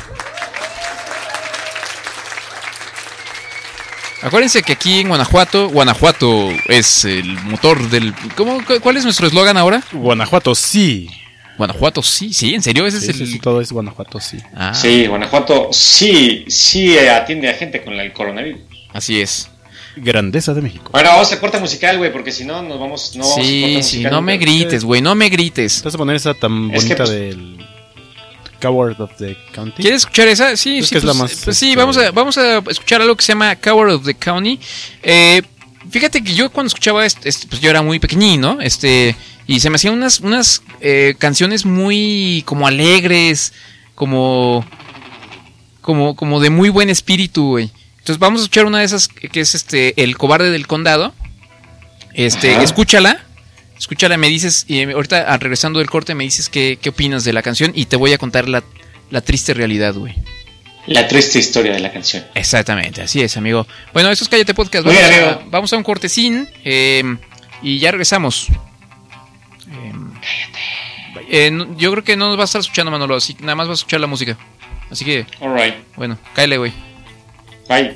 Acuérdense que aquí en Guanajuato, Guanajuato es el motor del... ¿Cómo, ¿Cuál es nuestro eslogan ahora? Guanajuato sí. Guanajuato sí, sí, ¿en serio? Ese sí, es el... Sí, todo es Guanajuato sí. Ah. Sí, Guanajuato sí, sí atiende a gente con el coronavirus. Así es. Grandeza de México. Bueno, vamos a corte musical, güey, porque si no nos vamos... No vamos sí, a sí, no me grites, güey, no me grites. Te vas a poner esa tan bonita es que, pues, del... Coward of the County. ¿Quieres escuchar esa? Sí, es sí. Que es pues, la más, pues sí, vamos a, vamos a escuchar algo que se llama Coward of the County. Eh, fíjate que yo cuando escuchaba esto, este, pues yo era muy pequeñín, ¿no? Este, y se me hacían unas, unas eh, canciones muy como alegres, como, como, como de muy buen espíritu, güey. Entonces vamos a escuchar una de esas que es este, El Cobarde del Condado. Este, Ajá. escúchala. Escúchala, me dices, y ahorita regresando del corte me dices qué, qué opinas de la canción y te voy a contar la, la triste realidad, güey. La triste historia de la canción. Exactamente, así es, amigo. Bueno, esto es Cállate Podcast. Vamos, Bien, a, vamos a un cortecín eh, y ya regresamos. Eh, Cállate. Eh, yo creo que no nos va a estar escuchando, Manolo, así nada más vas a escuchar la música. Así que, all right. Bueno, cáele, güey. Bye.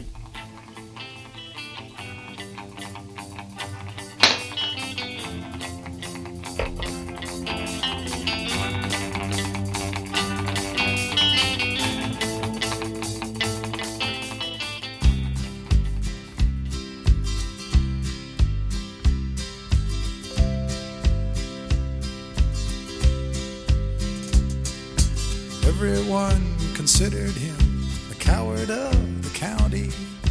Everyone considered him the coward of the county.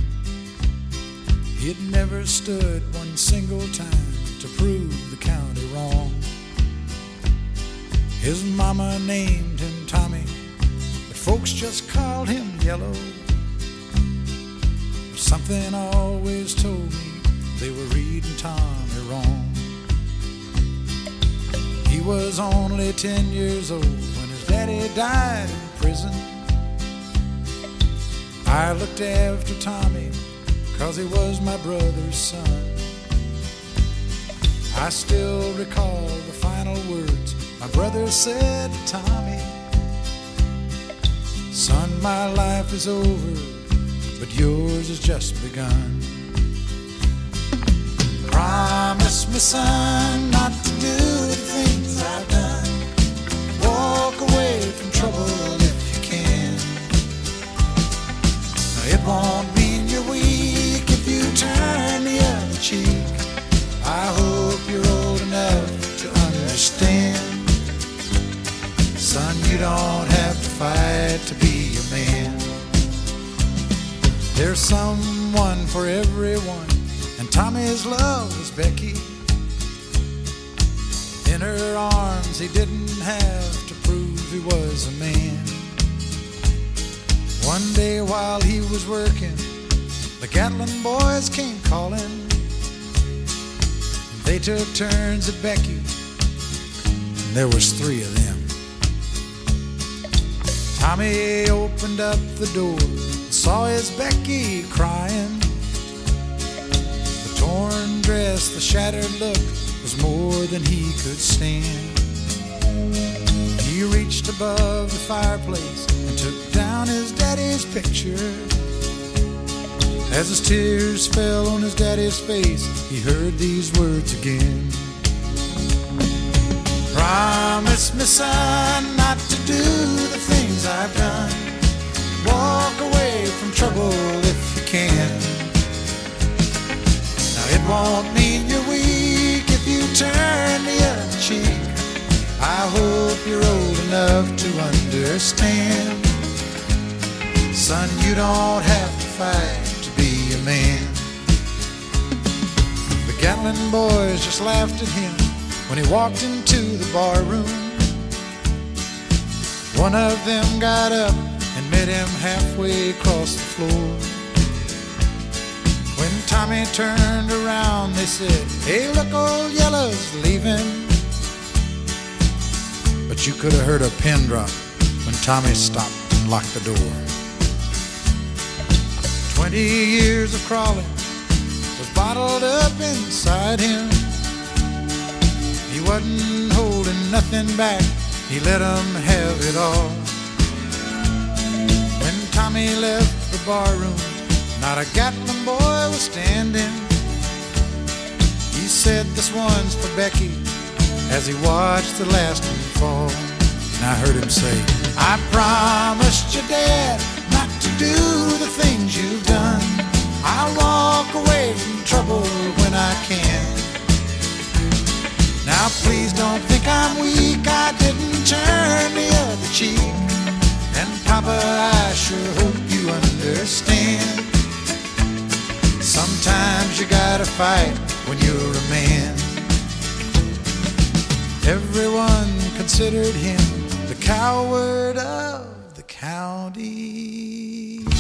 He'd never stood one single time to prove the county wrong. His mama named him Tommy, but folks just called him Yellow. But something always told me they were reading Tommy wrong. He was only ten years old when his daddy died in prison. I looked after Tommy 'cause he was my brother's son. I still recall the final words my brother said to Tommy. Son, my life is over, but yours has just begun. Promise me, son, not to do the things I've done. Walk away from trouble if you can. Now, it won't mean you're weak if you turn the other cheek. I hope you're old enough to understand. Son, you don't have to fight to be a man. There's someone for everyone, and Tommy's love was Becky. In her arms he didn't have to prove he was a man. One day while he was working, the Gatlin boys came calling. They took turns at Becky, and there was three of them. Tommy opened up the door and saw his Becky crying. The torn dress, the shattered look was more than he could stand. He reached above the fireplace and took down his daddy's picture. As his tears fell on his daddy's face, he heard these words again. Promise me, son, not to do the things I've done. Walk away from trouble if you can. Now, it won't mean you're weak if you turn the other cheek. I hope you're old enough to understand. Son, you don't have to fight to be a man. The Gatlin boys just laughed at him when he walked into the bar room. One of them got up and met him halfway across the floor. When Tommy turned around, they said, "Hey, look, old Yellow's leaving." But you could have heard a pin drop when Tommy stopped and locked the door. Twenty years of crawling was bottled up inside him. He wasn't holding nothing back, he let them have it all. When Tommy left the barroom, not a Gatlin boy was standing. He said, "This one's for Becky," as he watched the last one fall. And I heard him say, "I promised your dad not to do the things you've done. I'll walk away from trouble when I can. Now please don't think I'm weak, I didn't turn the other cheek. And Papa, I sure hope you understand. Sometimes you gotta fight when you're a man." Everyone considered him the coward of the county.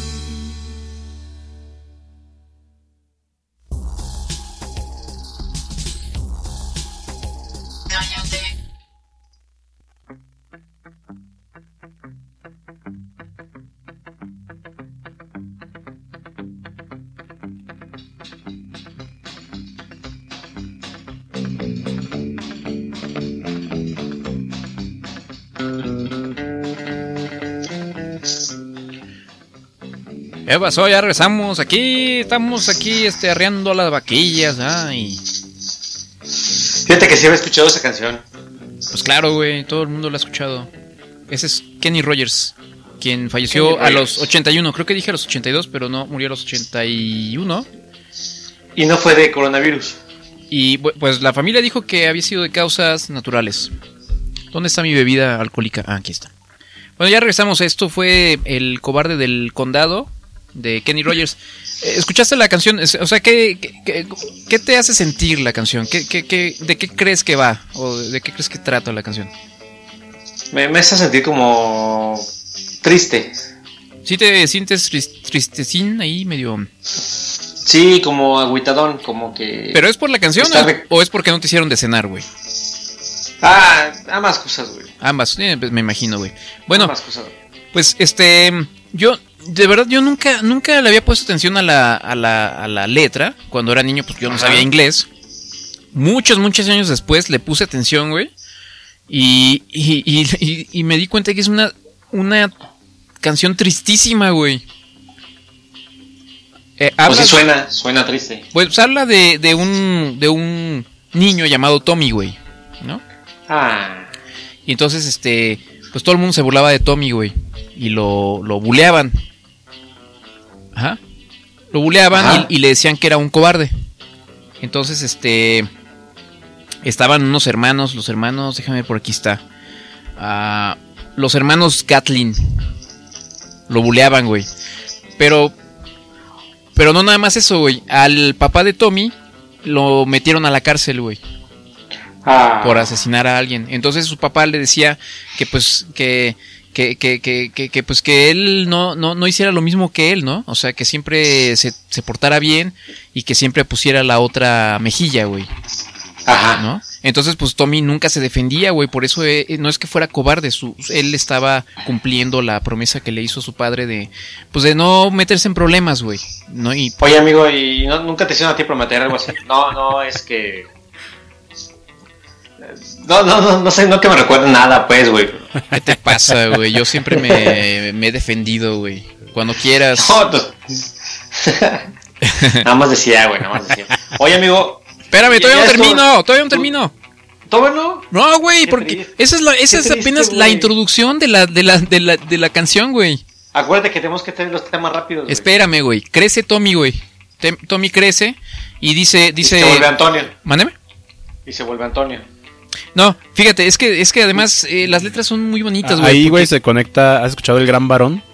¿Qué pasó? Ya regresamos. Aquí estamos aquí este, arreando las vaquillas. Ay. Fíjate que sí había escuchado esa canción. Pues claro, güey, todo el mundo la ha escuchado. Ese es Kenny Rogers, quien falleció Kenny a Rogers. los ochenta y uno. Creo que dije a los ochenta y dos, pero no, murió a los ochenta y uno. Y no fue de coronavirus. Y pues la familia dijo que había sido de causas naturales. ¿Dónde está mi bebida alcohólica? Ah, aquí está. Bueno, ya regresamos. Esto fue El cobarde del condado de Kenny Rogers. Eh, ¿Escuchaste la canción? O sea, ¿qué, qué, qué te hace sentir la canción? ¿Qué, qué, qué, ¿De qué crees que va? ¿O de qué crees que trata la canción? Me, me hace sentir como triste. ¿Sí te sientes tristecín ahí medio...? Sí, como agüitadón, como que... ¿Pero es por la canción o, re... o es porque no te hicieron de cenar, güey? Ah, ambas cosas, güey. Ambas, eh, me imagino, güey. Bueno, ambas cosas. Pues, este... Yo, de verdad, yo nunca nunca le había puesto atención a la, a la, a la letra. Cuando era niño, pues yo no Ajá. sabía inglés. Muchos, muchos años después le puse atención, güey. Y, y, y, y, y me di cuenta que es una, una canción tristísima, güey. Eh, pues sí suena, suena triste. Pues habla de, de un de un niño llamado Tommy, güey, ¿no? Ah. Y entonces, este, pues todo el mundo se burlaba de Tommy, güey. Y lo, lo buleaban. Ajá. Lo buleaban y, y le decían que era un cobarde. Entonces, este, estaban unos hermanos, los hermanos, déjame ver, por aquí está. Uh, los hermanos Gatlin. Lo buleaban, güey. Pero... Pero no nada más eso, güey. Al papá de Tommy lo metieron a la cárcel, güey. Ah. Por asesinar a alguien. Entonces su papá le decía que pues que que, que, que, que, que pues que él no, no, no hiciera lo mismo que él, ¿no? O sea, que siempre se, se portara bien y que siempre pusiera la otra mejilla, güey. Ajá. ¿No? Entonces, pues Tommy nunca se defendía, güey. Por eso eh, no es que fuera cobarde. Su, él estaba cumpliendo la promesa que le hizo su padre de, pues, de no meterse en problemas, güey. ¿No? Y, oye, amigo, ¿y no, nunca te hicieron a ti prometer algo así? No, no, es que... No, no, no, no sé, no que me recuerde nada, pues, güey. ¿Qué te pasa, güey? Yo siempre me, me he defendido, güey. Cuando quieras. No, no. Nada más decía, güey, nada más decía. Oye, amigo... Espérame, todavía no termino, todavía no termino. ¿Todavía no? No, güey, porque triste. esa es la, esa es triste, apenas güey. La introducción de la, de la, de la, de la canción, güey. Acuérdate que tenemos que tener los temas rápidos, güey. Espérame, güey. Crece Tommy, güey. Tem, Tommy crece y dice, dice. Y se vuelve Antonio. Mándeme. Y se vuelve Antonio. No, fíjate, es que, es que además eh, las letras son muy bonitas, güey. Ahí, güey, porque... se conecta. ¿Has escuchado El Gran Varón?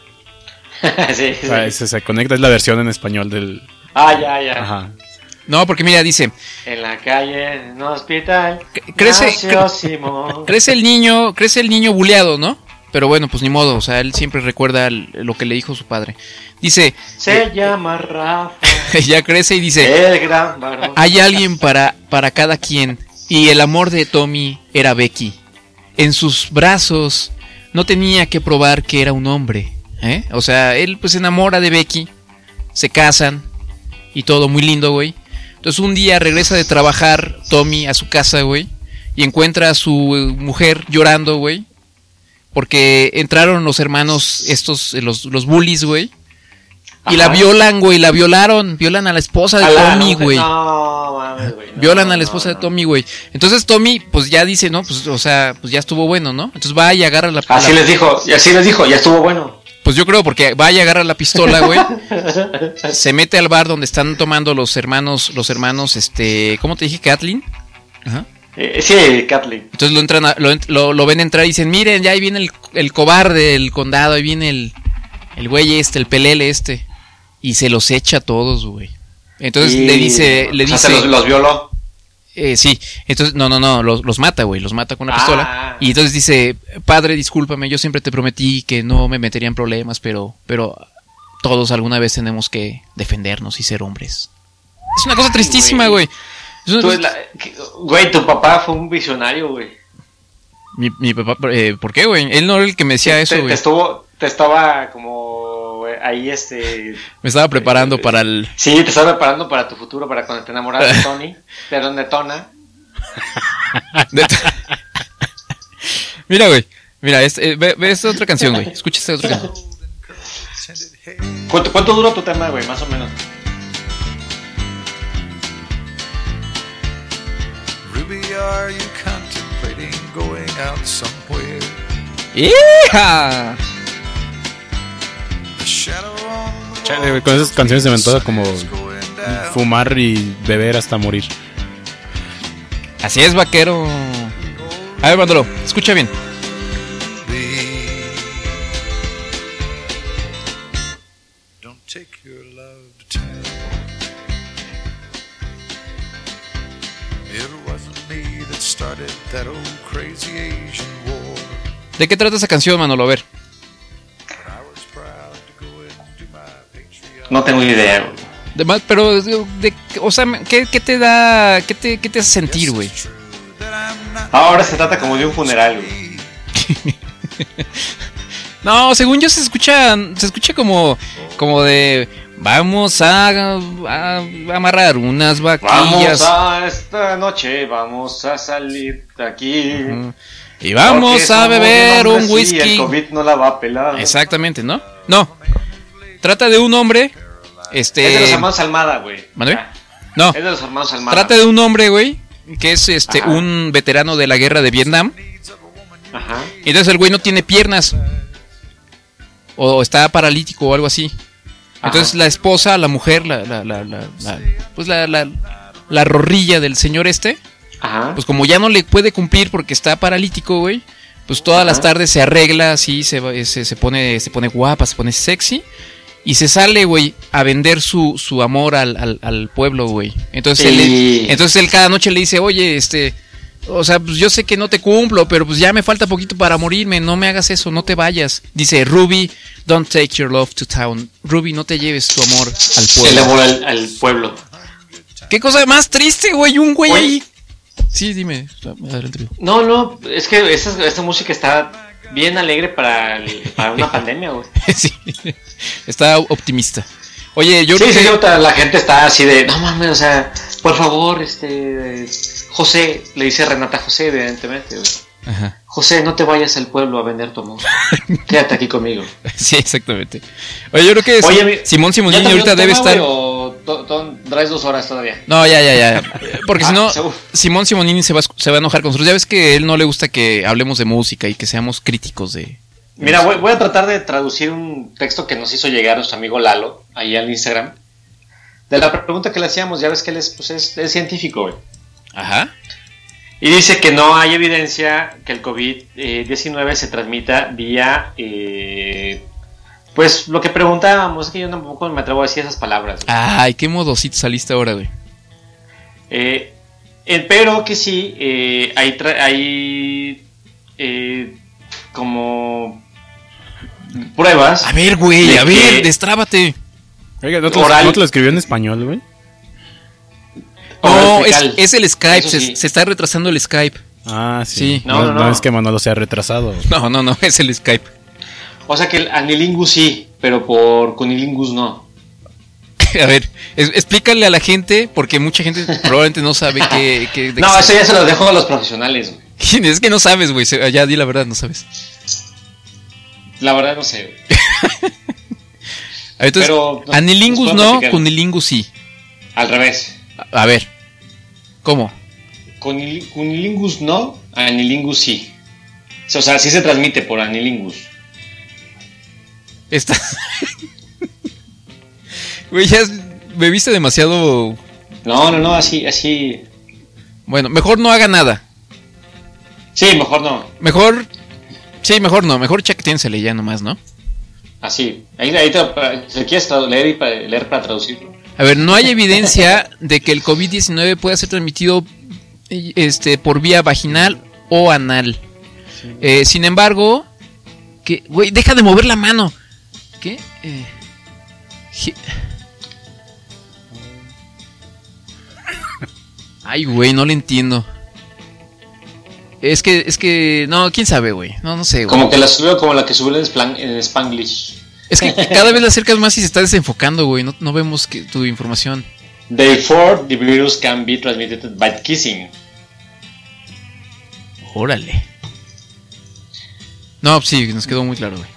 Sí, sí. Ah, ese se conecta, es la versión en español del. Ah, ya, ya. Ajá. No, porque mira, dice... En la calle, en un hospital... Crece, cre- crece el niño, crece el niño buleado, ¿no? Pero bueno, pues ni modo, o sea, él siempre recuerda lo que le dijo su padre. Dice... Se eh, llama Rafa. Ya crece y dice... El gran varón. Hay alguien para, para cada quien. Y el amor de Tommy era Becky. En sus brazos no tenía que probar que era un hombre, ¿eh? O sea, él pues se enamora de Becky. Se casan. Y todo muy lindo, güey. Entonces un día regresa de trabajar Tommy a su casa, güey, y encuentra a su mujer llorando, güey, porque entraron los hermanos estos, los, los bullies, güey, y la violan, güey, la violaron, violan a la esposa de a Tommy, güey. No, mames, güey. No, violan a la esposa no, de Tommy, güey. Entonces Tommy, pues ya dice, no, pues, o sea, pues ya estuvo bueno, ¿no? Entonces va y agarra la... Así la... les dijo, y así les dijo, ya estuvo bueno. Pues yo creo porque va y agarra la pistola, güey. Se mete al bar donde están tomando los hermanos, los hermanos, este, ¿cómo te dije? Kathleen. Ajá. Eh, sí, Kathleen. Entonces lo entran, a, lo, lo, lo ven entrar y dicen, miren, ya ahí viene el, el cobarde del condado, ahí viene el, el güey este, el pelele este, y se los echa a todos, güey. Entonces y... le dice, le o sea, dice, ¿se los, los violó? Eh, sí, entonces, no, no, no, los, los mata, güey, los mata con una ah. pistola. Y entonces dice, padre, discúlpame, yo siempre te prometí que no me metería en problemas, pero, pero todos alguna vez tenemos que defendernos y ser hombres. Es una cosa tristísima, güey. Una cosa... la... Güey, tu papá fue un visionario, güey. Mi, mi papá, eh, ¿por qué, güey? Él no era el que me decía te, eso, güey. Te, te estuvo, te estaba como... Ahí este... Me estaba preparando eh, para el... Sí, te estaba preparando para tu futuro, para cuando te enamoras de Tony, perdón, de Tona. De to... Mira, güey, mira, este, eh, ve, ve esta otra canción, güey. Escucha esta otra canción. ¿Cuánto, ¿Cuánto dura tu tema, güey? Más o menos. Ruby, are you contemplating going out somewhere? ¡Hija! Chale, con esas canciones se me antoja como fumar y beber hasta morir. Así es, vaquero. A ver, Bandolo, escucha bien. take your love to town. It wasn't me that started that old crazy Asian war. ¿De qué trata esa canción, Manolo? A ver. No tengo idea, güey. De más, pero, de, de, o sea, ¿qué, qué te da, qué te, qué te hace sentir, güey? Ahora se trata como de un funeral, güey. No, según yo se escucha, se escucha como, como de, vamos a, a amarrar unas vaquillas. Vamos a esta noche, vamos a salir de aquí. Uh, y vamos a beber un whisky. El COVID no la va a pelar. Exactamente, ¿no? No. Trata de un hombre, este... Es de los hermanos Almada, güey. ¿Manuel? No. Es de los hermanos Almada. Trata de un hombre, güey, que es este Ajá. un veterano de la guerra de Vietnam. Ajá. Y entonces el güey no tiene piernas. O está paralítico o algo así. Entonces Ajá. la esposa, la mujer, la, la, la, la, la pues la, la, la rorrilla del señor este, Ajá. pues como ya no le puede cumplir porque está paralítico, güey, pues todas Ajá. las tardes se arregla así, se, va- se, se pone se pone guapa, se pone sexy y se sale, güey, a vender su, su amor al, al, al pueblo, güey. Entonces, Sí. él, le- entonces él cada noche le dice, oye, este, o sea, pues yo sé que no te cumplo, pero pues ya me falta poquito para morirme, no me hagas eso, no te vayas. Dice, Ruby, don't take your love to town. Ruby, no te lleves tu amor al El pueblo. amor al, al pueblo. ¿Qué cosa más triste, güey? Un güey Oye. ahí. Sí, dime. Adelante, digo. No, no, es que esta, esta música está bien alegre para, el- para una pandemia, güey. Sí, está optimista. Oye, yo Sí, creo sí, que... ahorita la gente está así de, no mames, o sea, por favor, este, José, le dice Renata José, evidentemente, güey. Ajá. José, no te vayas al pueblo a vender tu amor. Quédate aquí conmigo. Sí, exactamente. Oye, yo creo que Oye, sí, mi- Simón ¿Ya Simonini terminó ahorita el debe tema, estar... güey, o to- to- traes dos horas todavía? No, ya, ya, ya. Porque Ah, si no, seguro. Simón Simonini se va, a- se va a enojar con nosotros. Ya ves que a él no le gusta que hablemos de música y que seamos críticos de... Mira, voy, voy a tratar de traducir un texto que nos hizo llegar nuestro amigo Lalo, ahí al Instagram, de la pregunta que le hacíamos. Ya ves que él es, pues es, es científico, güey. Ajá. Y dice que no hay evidencia que el COVID diecinueve se transmita vía, eh, pues lo que preguntábamos, es que yo tampoco me atrevo a decir esas palabras. güey. Ay, qué modosito saliste ahora, güey. Eh, eh, pero que sí, eh, hay, tra- hay eh, como pruebas. A ver, güey, de a ver, que- destrábate. Oiga, ¿no te, Oral. ¿no te lo escribió en español, güey? No, es, fecal. es el Skype, Eso se, sí. se está retrasando el Skype. Ah, sí. Sí. No, No, no, no no. es que Manolo sea retrasado. No, no, no, es el Skype. O sea que el anilingus sí, pero por cunilingus no. A ver, es- explícale a la gente, porque mucha gente probablemente no sabe que... que de No, qué eso ya se lo dejo a los profesionales, güey. se- Es que no sabes, güey, se- ya di la verdad, no sabes. La verdad no sé, güey. A ver, entonces, Pero, no, anilingus nos no, pueden platicar. cunilingus sí. Al revés. A, a ver, ¿cómo? Cunil- Cunilingus no, anilingus sí. O sea, sí se transmite por anilingus. Está... Güey, ya es- bebiste demasiado... No, no, no, así, así. Bueno, mejor no haga nada. Sí, mejor no. Mejor... Sí, mejor no, mejor chaqueténsele ya nomás, ¿no? Así. Ahí, ahí te, si quieres tradu- leer, y para, leer para traducirlo. A ver, no hay evidencia de que el COVID diecinueve pueda ser transmitido este, por vía vaginal o anal. Eh, sin embargo, que, güey, deja de mover la mano. ¿Qué? Eh, je- Ay, güey, no le entiendo. Es que, es que, no, quién sabe, güey. No, no sé, güey. Como que la subió como la que subió en, Splan- en Spanglish. Es que cada vez la acercas más y se está desenfocando, güey. No, no vemos que, tu información. Therefore, the virus can be transmitted by kissing. Órale. No, sí, nos quedó muy claro, güey.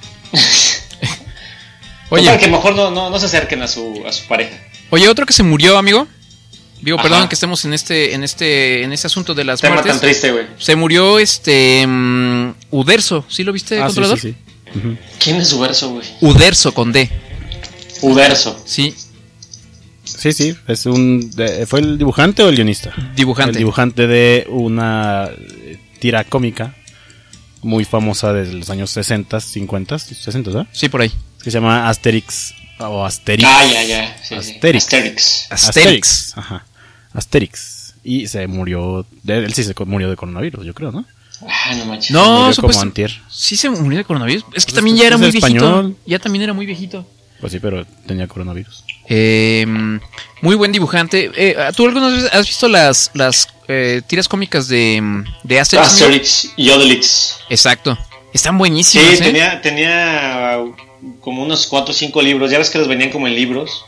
Oye, Oye, que mejor no, no, no se acerquen a su, a su pareja. oye, otro que se murió, amigo. Digo, Ajá. perdón que estemos en este, en este, en este asunto de las Tema muertes. tan triste, güey. Se murió este mm, Uderzo, ¿sí lo viste, Ah, sí, controlador? sí, sí. Ujú. ¿Quién es su verso, güey? Uderzo con D, Uderzo. sí, Sí, sí, es un de- ¿fue el dibujante o el guionista? dibujante. El dibujante de una eh, tira cómica muy famosa desde los años sesenta, cincuenta, sesenta, ¿verdad? Sí, por ahí. Que se llama Asterix O Asterix. Ah, ya, ya. Sí, Asterix. Sí. Asterix. Asterix. Asterix. Ajá. Asterix. Y se murió. De, él sí se murió de coronavirus, yo creo, ¿no? Ah, no manches. No, murió supuesto. como antier. Sí se murió de coronavirus. Es que Pues también es- ya era es muy español. viejito. Ya también era muy viejito. Pues sí, pero tenía coronavirus. Eh, muy buen dibujante. Eh, ¿Tú alguna vez has visto las, las eh, tiras cómicas de, de Asterix? amigo? Asterix y Obelix. Exacto. Están Sí, buenísimas, ¿eh? tenía, tenía uh, como unos cuatro o cinco libros. Ya ves que los venían como en libros.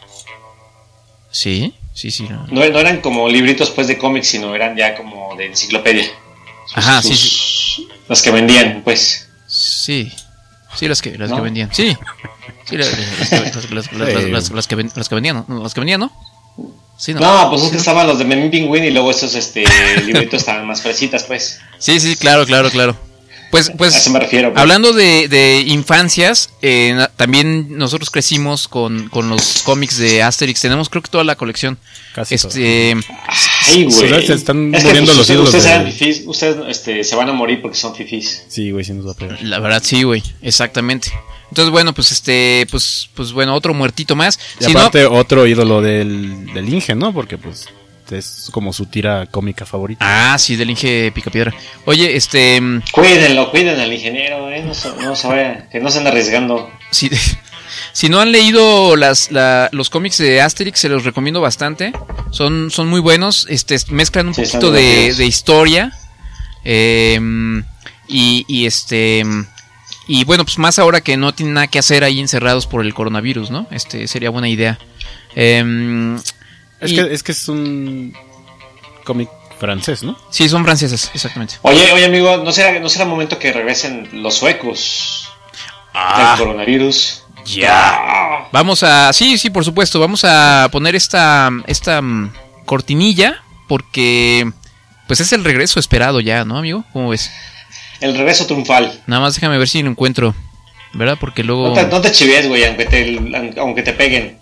Sí, sí, sí. No. No, no eran como libritos pues de cómics, sino eran ya como de enciclopedia. Sus- Ajá, sí, sus- Las que vendían, pues. Sí. Sí, las que, las ¿No? que vendían. Sí. Sí, las, las, que- las, las, las, las, las, las que, ven- las que vendían, ¿no? Las que vendían, ¿no? Sí, no. No, pues es que estaban los de Memín Pingüín y luego esos este libritos estaban más fresitas, pues. Sí, sí, claro, claro, claro. Pues, A pues, eso me refiero. Pues. hablando de, de infancias, eh, na- también nosotros crecimos con, con los cómics de Asterix. Tenemos creo que toda la colección. Casi Este, Ay, güey. Se- se están Es que, muriendo pues, los ustedes, ídolos ustedes de- eran fifís, ustedes este, se van a morir porque son fifís. Sí, güey, sí nos va a pegar. la verdad sí, güey, exactamente. Entonces, bueno, pues este, pues, pues bueno, otro muertito más. Y Si no, aparte, otro ídolo del, del Inge, ¿no? Porque, pues, es como su tira cómica favorita. ah, sí, del Inge Picapiedra. Oye, este, mm, Cuídenlo, cuiden al ingeniero, eh. No, se- no se vaya, que no se ande arriesgando. si, si no han leído las, la- los cómics de Asterix, se los recomiendo bastante. Son, son muy buenos. Este, mezclan un Sí, están poquito de, divertidos. de historia. Eh, y, y este. Y bueno, pues más ahora que no tienen nada que hacer ahí encerrados por el coronavirus, ¿no? Este sería buena idea. Eh, Es y- que, es que es un cómic francés, ¿no? Sí, son franceses, exactamente. Oye, oye, amigo, ¿no será, no será momento que regresen los suecos Ah, del coronavirus? ya. Ah. Vamos a. Sí, sí, por supuesto. Vamos a poner esta. Esta mm, cortinilla. Porque. Pues es el regreso esperado ya, ¿no, amigo? ¿Cómo ves? El regreso triunfal. Nada más déjame ver si lo encuentro. ¿Verdad? Porque luego. No te, no te chives, güey, aunque te, aunque te peguen.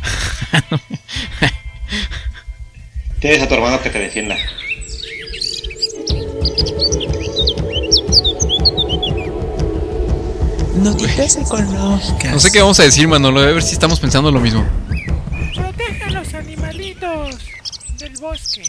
Tienes a tu hermano que te defienda. Noticias ecológicas. No sé qué vamos a decir, Manolo. A ver si estamos pensando lo mismo. Protege a los animalitos del bosque.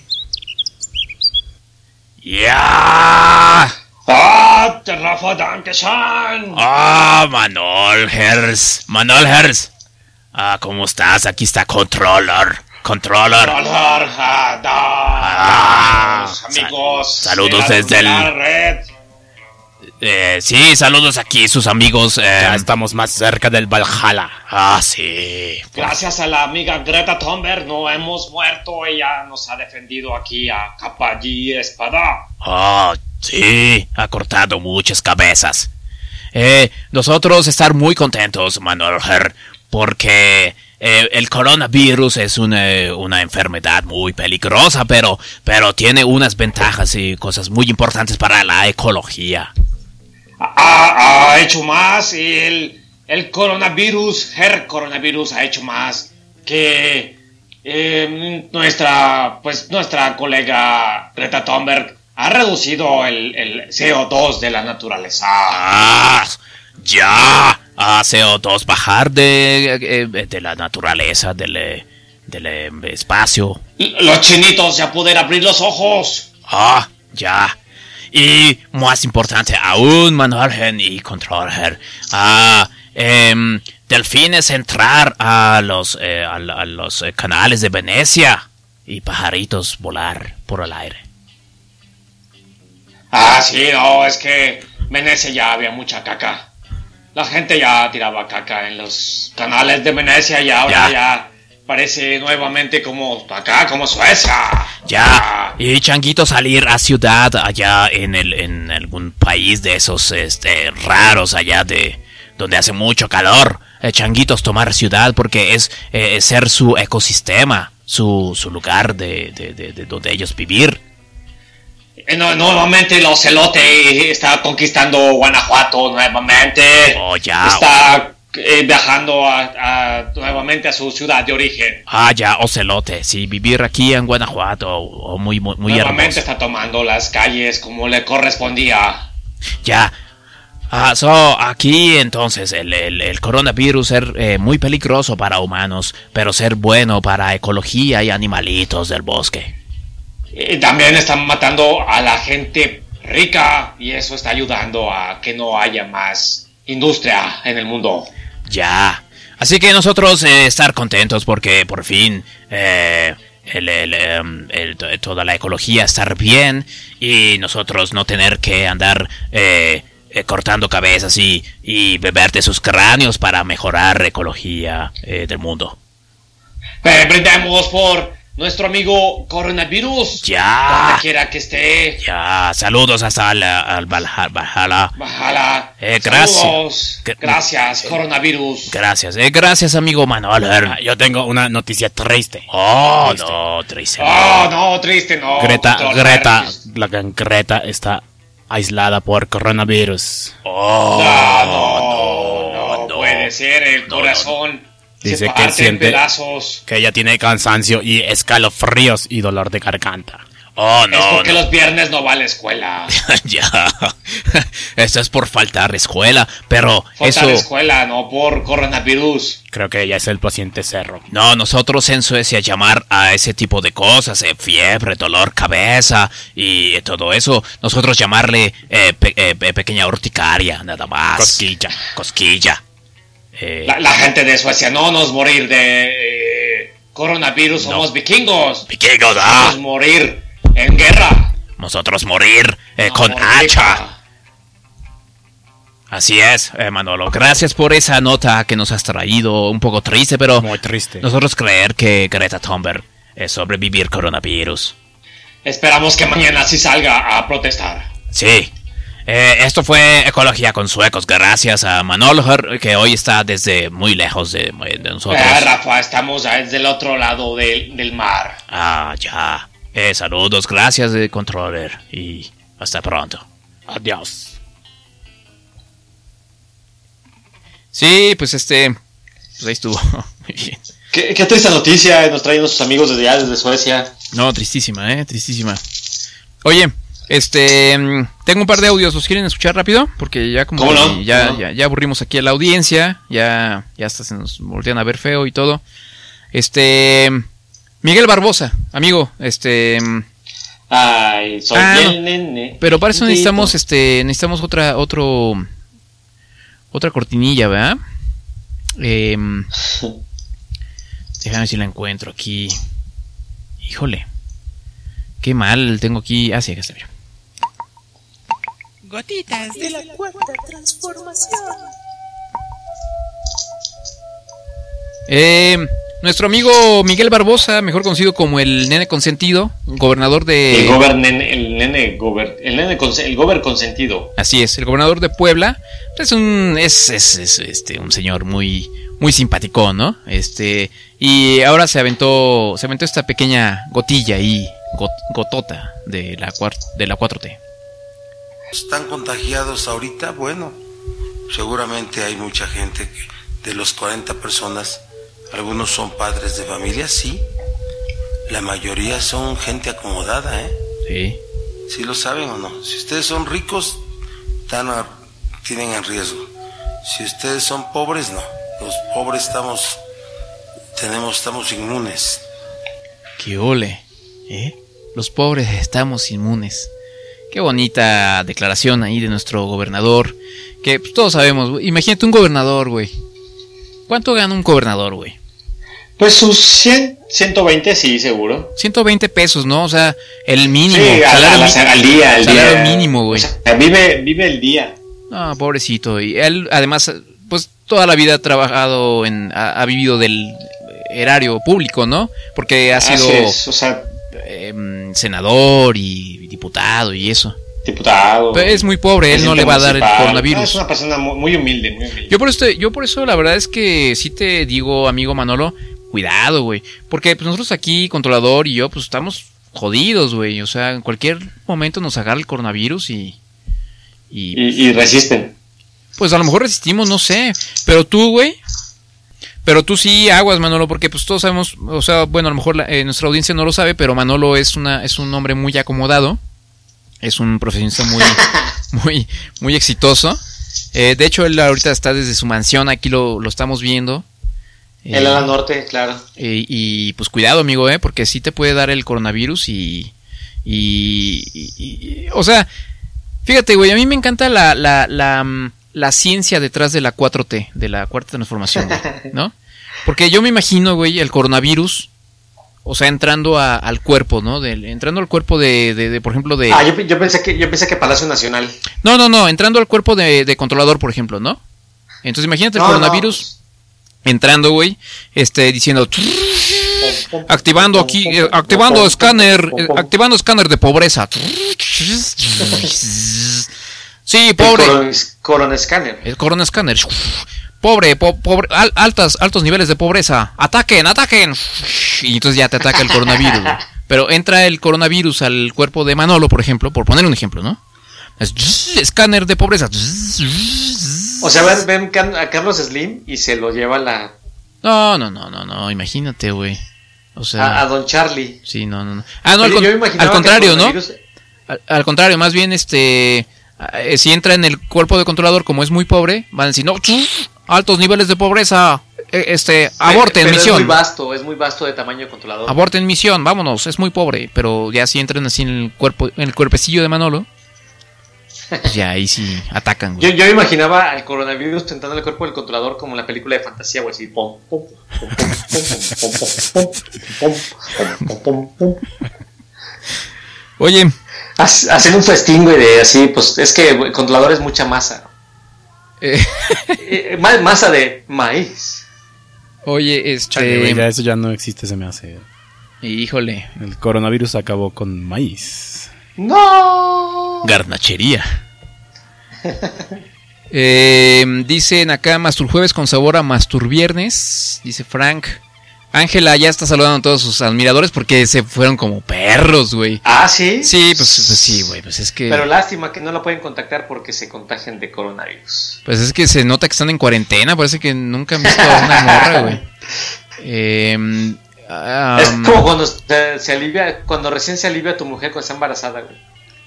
¡Ya! ¡Ah! ¡Rafa Dankeschön! ¡Ah, Manol Hers! Manol Hers. Ah, ¿cómo estás? Aquí está Controller. Controller. Hola, ah, da, Ah, da, amigos. sal- saludos de la- desde de el- la red. Eh, sí, saludos aquí, sus amigos. Eh, estamos más cerca del Valhalla. ah, sí. Gracias a la amiga Greta Thunberg no hemos muerto. Ella nos ha defendido aquí a capa y espada. Ah, sí. Ha cortado muchas cabezas. Eh, nosotros estar muy contentos, Manol Her, porque eh, el coronavirus es una, una enfermedad muy peligrosa, pero, pero tiene unas ventajas y cosas muy importantes para la ecología. Ha, ha hecho más y el, el coronavirus, el coronavirus ha hecho más que eh, nuestra, pues, nuestra colega Greta Thunberg ha reducido el, el C O dos de la naturaleza. Ah, ya. Ah, C O dos bajar de, eh, de la naturaleza, del, eh, del eh, espacio. Los chinitos ya pueden abrir los ojos. Ah, ya. Y más importante aún, Manuel y Controller. Ah, em, delfines entrar a los, eh, a, a los eh, canales de Venecia y pajaritos volar por el aire. Ah, sí, no, es que en Venecia ya había mucha caca. La gente ya tiraba caca en los canales de Venecia y ahora Ya. ya, parece nuevamente como acá, como Suecia. Ya. Y Changuito salir a ciudad allá en el en algún país de esos este raros allá de donde hace mucho calor. Eh, Changuitos tomar ciudad porque es eh, ser su ecosistema, su, su lugar de, de, de, de donde ellos vivir. Eh, no, nuevamente el ocelote está conquistando Guanajuato nuevamente. Oh, ya. Está eh, viajando a, a- nuevamente a su ciudad de origen. Ah, ya, Ocelote, sí, vivir aquí en Guanajuato, o oh, muy, muy, muy nuevamente hermoso. está tomando las calles como le correspondía. Ya. Ah, so, aquí entonces el, el, el coronavirus es eh, muy peligroso para humanos, pero ser bueno para ecología y animalitos del bosque. Y también están matando a la gente rica y eso está ayudando a que no haya más industria en el mundo. Ya, así que nosotros eh, estar contentos porque por fin eh, el, el, el, el, toda la ecología estar bien y nosotros no tener que andar... Eh, Eh, cortando cabezas y, y beber de sus cráneos para mejorar la ecología eh, del mundo. Eh, brindemos por nuestro amigo coronavirus. Ya. Donde quiera que esté. Ya. Saludos hasta el, al Valhalla. Valhalla. Eh, gracias. Saludos. Gracias, eh, coronavirus. Gracias. Eh, gracias, amigo Manuel. Ah, yo tengo una noticia triste. Oh, triste. no, triste. Oh, no, triste, no. Greta, Control, Greta, la gran Greta está aislada por coronavirus. Oh, no, no, no, no, no puede ser, el no, corazón no, no. Dice se que parte siente en pedazos. Que ella tiene cansancio y escalofríos y dolor de garganta. Oh, no, es porque no. los viernes no va a la escuela. Ya, eso es por faltar escuela, pero Faltar eso... escuela, no por coronavirus. Creo que ella es el paciente cerro. No, nosotros en Suecia llamar a ese tipo de cosas, eh, fiebre, dolor, cabeza y eh, todo eso, nosotros llamarle eh, pe eh, pequeña urticaria, nada más. Cosquilla. Cosquilla. Eh, La, la gente de Suecia no nos morir de eh, coronavirus, somos no. vikingos. Vikingos, ah. Nos morir en guerra. Nosotros morir eh, No, con morir, hacha. pa. Así es, eh, Manolo. Gracias por esa nota que nos has traído, un poco triste, pero Muy triste. nosotros creer que Greta Thunberg es sobrevivir coronavirus. Esperamos que mañana sí salga a protestar. Sí. Eh, esto fue Ecología con Suecos. Gracias a Manolo, que hoy está desde muy lejos de, de nosotros. Eh, Rafa, estamos desde el otro lado del, del mar. Ah, ya. Eh, saludos, gracias, de controller. Y hasta pronto. Adiós. Sí, pues este... Pues ahí estuvo. Muy bien. Qué, qué triste noticia nos traen nuestros amigos desde allá, desde Suecia. No, tristísima, eh, tristísima. Oye, este... Tengo un par de audios, ¿los quieren escuchar rápido? Porque ya como... ¿Cómo no? Ya, ¿Cómo no? ya, ya aburrimos aquí a la audiencia. Ya, ya hasta se nos voltean a ver feo y todo. Este... Miguel Barbosa, amigo, este... Ay, soy Ah, el no. nene. Pero para eso Tito. necesitamos, este, necesitamos otra, otro, otra cortinilla, ¿verdad? Eh, déjame ver si la encuentro aquí. Híjole, qué mal tengo aquí. Ah, sí, acá está, mira. Gotitas de la cuarta transformación. Eh, nuestro amigo Miguel Barbosa, mejor conocido como el Nene Consentido, gobernador de... El gober, nene, el nene, gober, el nene, conse- el gober consentido. Así es, el gobernador de Puebla. Es un, es, es, es, este, un señor muy, muy simpático, ¿no? Este, y ahora se aventó, se aventó esta pequeña gotilla ahí, got, gotota de la, cuar, de la cuatro T. ¿Están contagiados ahorita? Bueno, seguramente hay mucha gente que de los cuarenta personas, algunos son padres de familia, sí. La mayoría son gente acomodada, ¿eh? Sí. ¿Sí lo saben o no? Si ustedes son ricos, están a, tienen en riesgo. Si ustedes son pobres, no. Los pobres estamos, tenemos, estamos inmunes. ¡Qué ole! ¿Eh? Los pobres estamos inmunes. Qué bonita declaración ahí de nuestro gobernador. Que pues, todos sabemos, güey. Imagínate un gobernador, güey. ¿Cuánto gana un gobernador, güey? Pues sus cien, ciento veinte, sí, seguro. ciento veinte pesos, ¿no? O sea, el mínimo. Sí, al, salario, al, al, al día, al salario día. mínimo, güey. O sea, vive, vive el día. No, pobrecito. Y él, además, pues toda la vida ha trabajado, en, ha, ha vivido del erario público, ¿no? Porque ha sido es, o sea, eh, senador y diputado y eso. Diputado. Pero es muy pobre, él no le va a dar el coronavirus. No, es una persona muy, muy humilde, muy humilde. Yo por, esto, yo por eso, la verdad es que sí te digo, amigo Manolo, cuidado, güey. Porque pues, nosotros aquí, controlador y yo, pues estamos jodidos, güey. O sea, en cualquier momento nos agarra el coronavirus y... Y, y, y resisten. Pues a lo mejor resistimos, no sé. Pero tú, güey... Pero tú sí aguas, Manolo, porque pues todos sabemos... O sea, bueno, a lo mejor la, eh, nuestra audiencia no lo sabe, pero Manolo es, una, es un hombre muy acomodado. Es un profesionista muy, muy, muy exitoso. Eh, de hecho, él ahorita está desde su mansión, aquí lo, lo estamos viendo. El eh, ala norte, claro. Eh, y pues cuidado, amigo, eh, porque sí te puede dar el coronavirus y... y, y, y o sea, fíjate, güey, a mí me encanta la, la, la, la ciencia detrás de la cuatro T, de la cuarta transformación, güey, ¿no? Porque yo me imagino, güey, el coronavirus, o sea, entrando a, al cuerpo, ¿no? De, entrando al cuerpo de, de, de, por ejemplo, de... Ah, yo, yo pensé que yo pensé que Palacio Nacional. No, no, no, entrando al cuerpo de, de controlador, por ejemplo, ¿no? Entonces imagínate el no, coronavirus... No. Entrando, güey, este, diciendo, activando aquí, eh, activando escáner, eh, activando escáner de pobreza. Sí, pobre. El corona escáner. El corona escáner. Pobre, po, pobre, al, altas, altos niveles de pobreza. Ataquen, ataquen. Y entonces ya te ataca el coronavirus, güey. Pero entra el coronavirus al cuerpo de Manolo, por ejemplo, por poner un ejemplo, ¿no? Es, escáner de pobreza. O sea, ven, ven a Carlos Slim y se lo lleva la... No, no, no, no, no, imagínate, güey. O sea... A, a Don Charlie. Sí, no, no, no. Ah, no, al, con... al contrario, ¿no? Al, al contrario, más bien, este... Eh, si entra en el cuerpo de controlador, como es muy pobre, van a decir, no, altos niveles de pobreza, eh, este, aborten pero misión. Es muy vasto, es muy vasto de tamaño controlador. Aborten misión, vámonos, es muy pobre. Pero ya si entran así en el cuerpo, en el cuerpecillo de Manolo... Pues ya ahí sí atacan, güey. Yo, yo me imaginaba al coronavirus tentando el cuerpo del controlador como en la película de fantasía, güey, así pom pom pom pom pom pom pom pom pom. Oye, hacen un festín, güey, de así, pues es que el controlador es mucha masa. Eh. Eh, masa de maíz. Oye, este Chale, güey, ya eso ya no existe, se me hace. Híjole. El coronavirus acabó con maíz. ¡No! Garnachería. eh, dicen acá Masturjueves con sabor a Masturviernes. Dice Frank. Ángela ya está saludando a todos sus admiradores porque se fueron como perros, güey. Ah, ¿sí? Sí, pues, pues sí, güey. Pues es que... Pero lástima que no lo pueden contactar porque se contagian de coronavirus. Pues es que se nota que están en cuarentena. Parece que nunca han visto a una morra, güey. Eh... Um, es como cuando se, se alivia, cuando recién se alivia tu mujer cuando está embarazada, güey.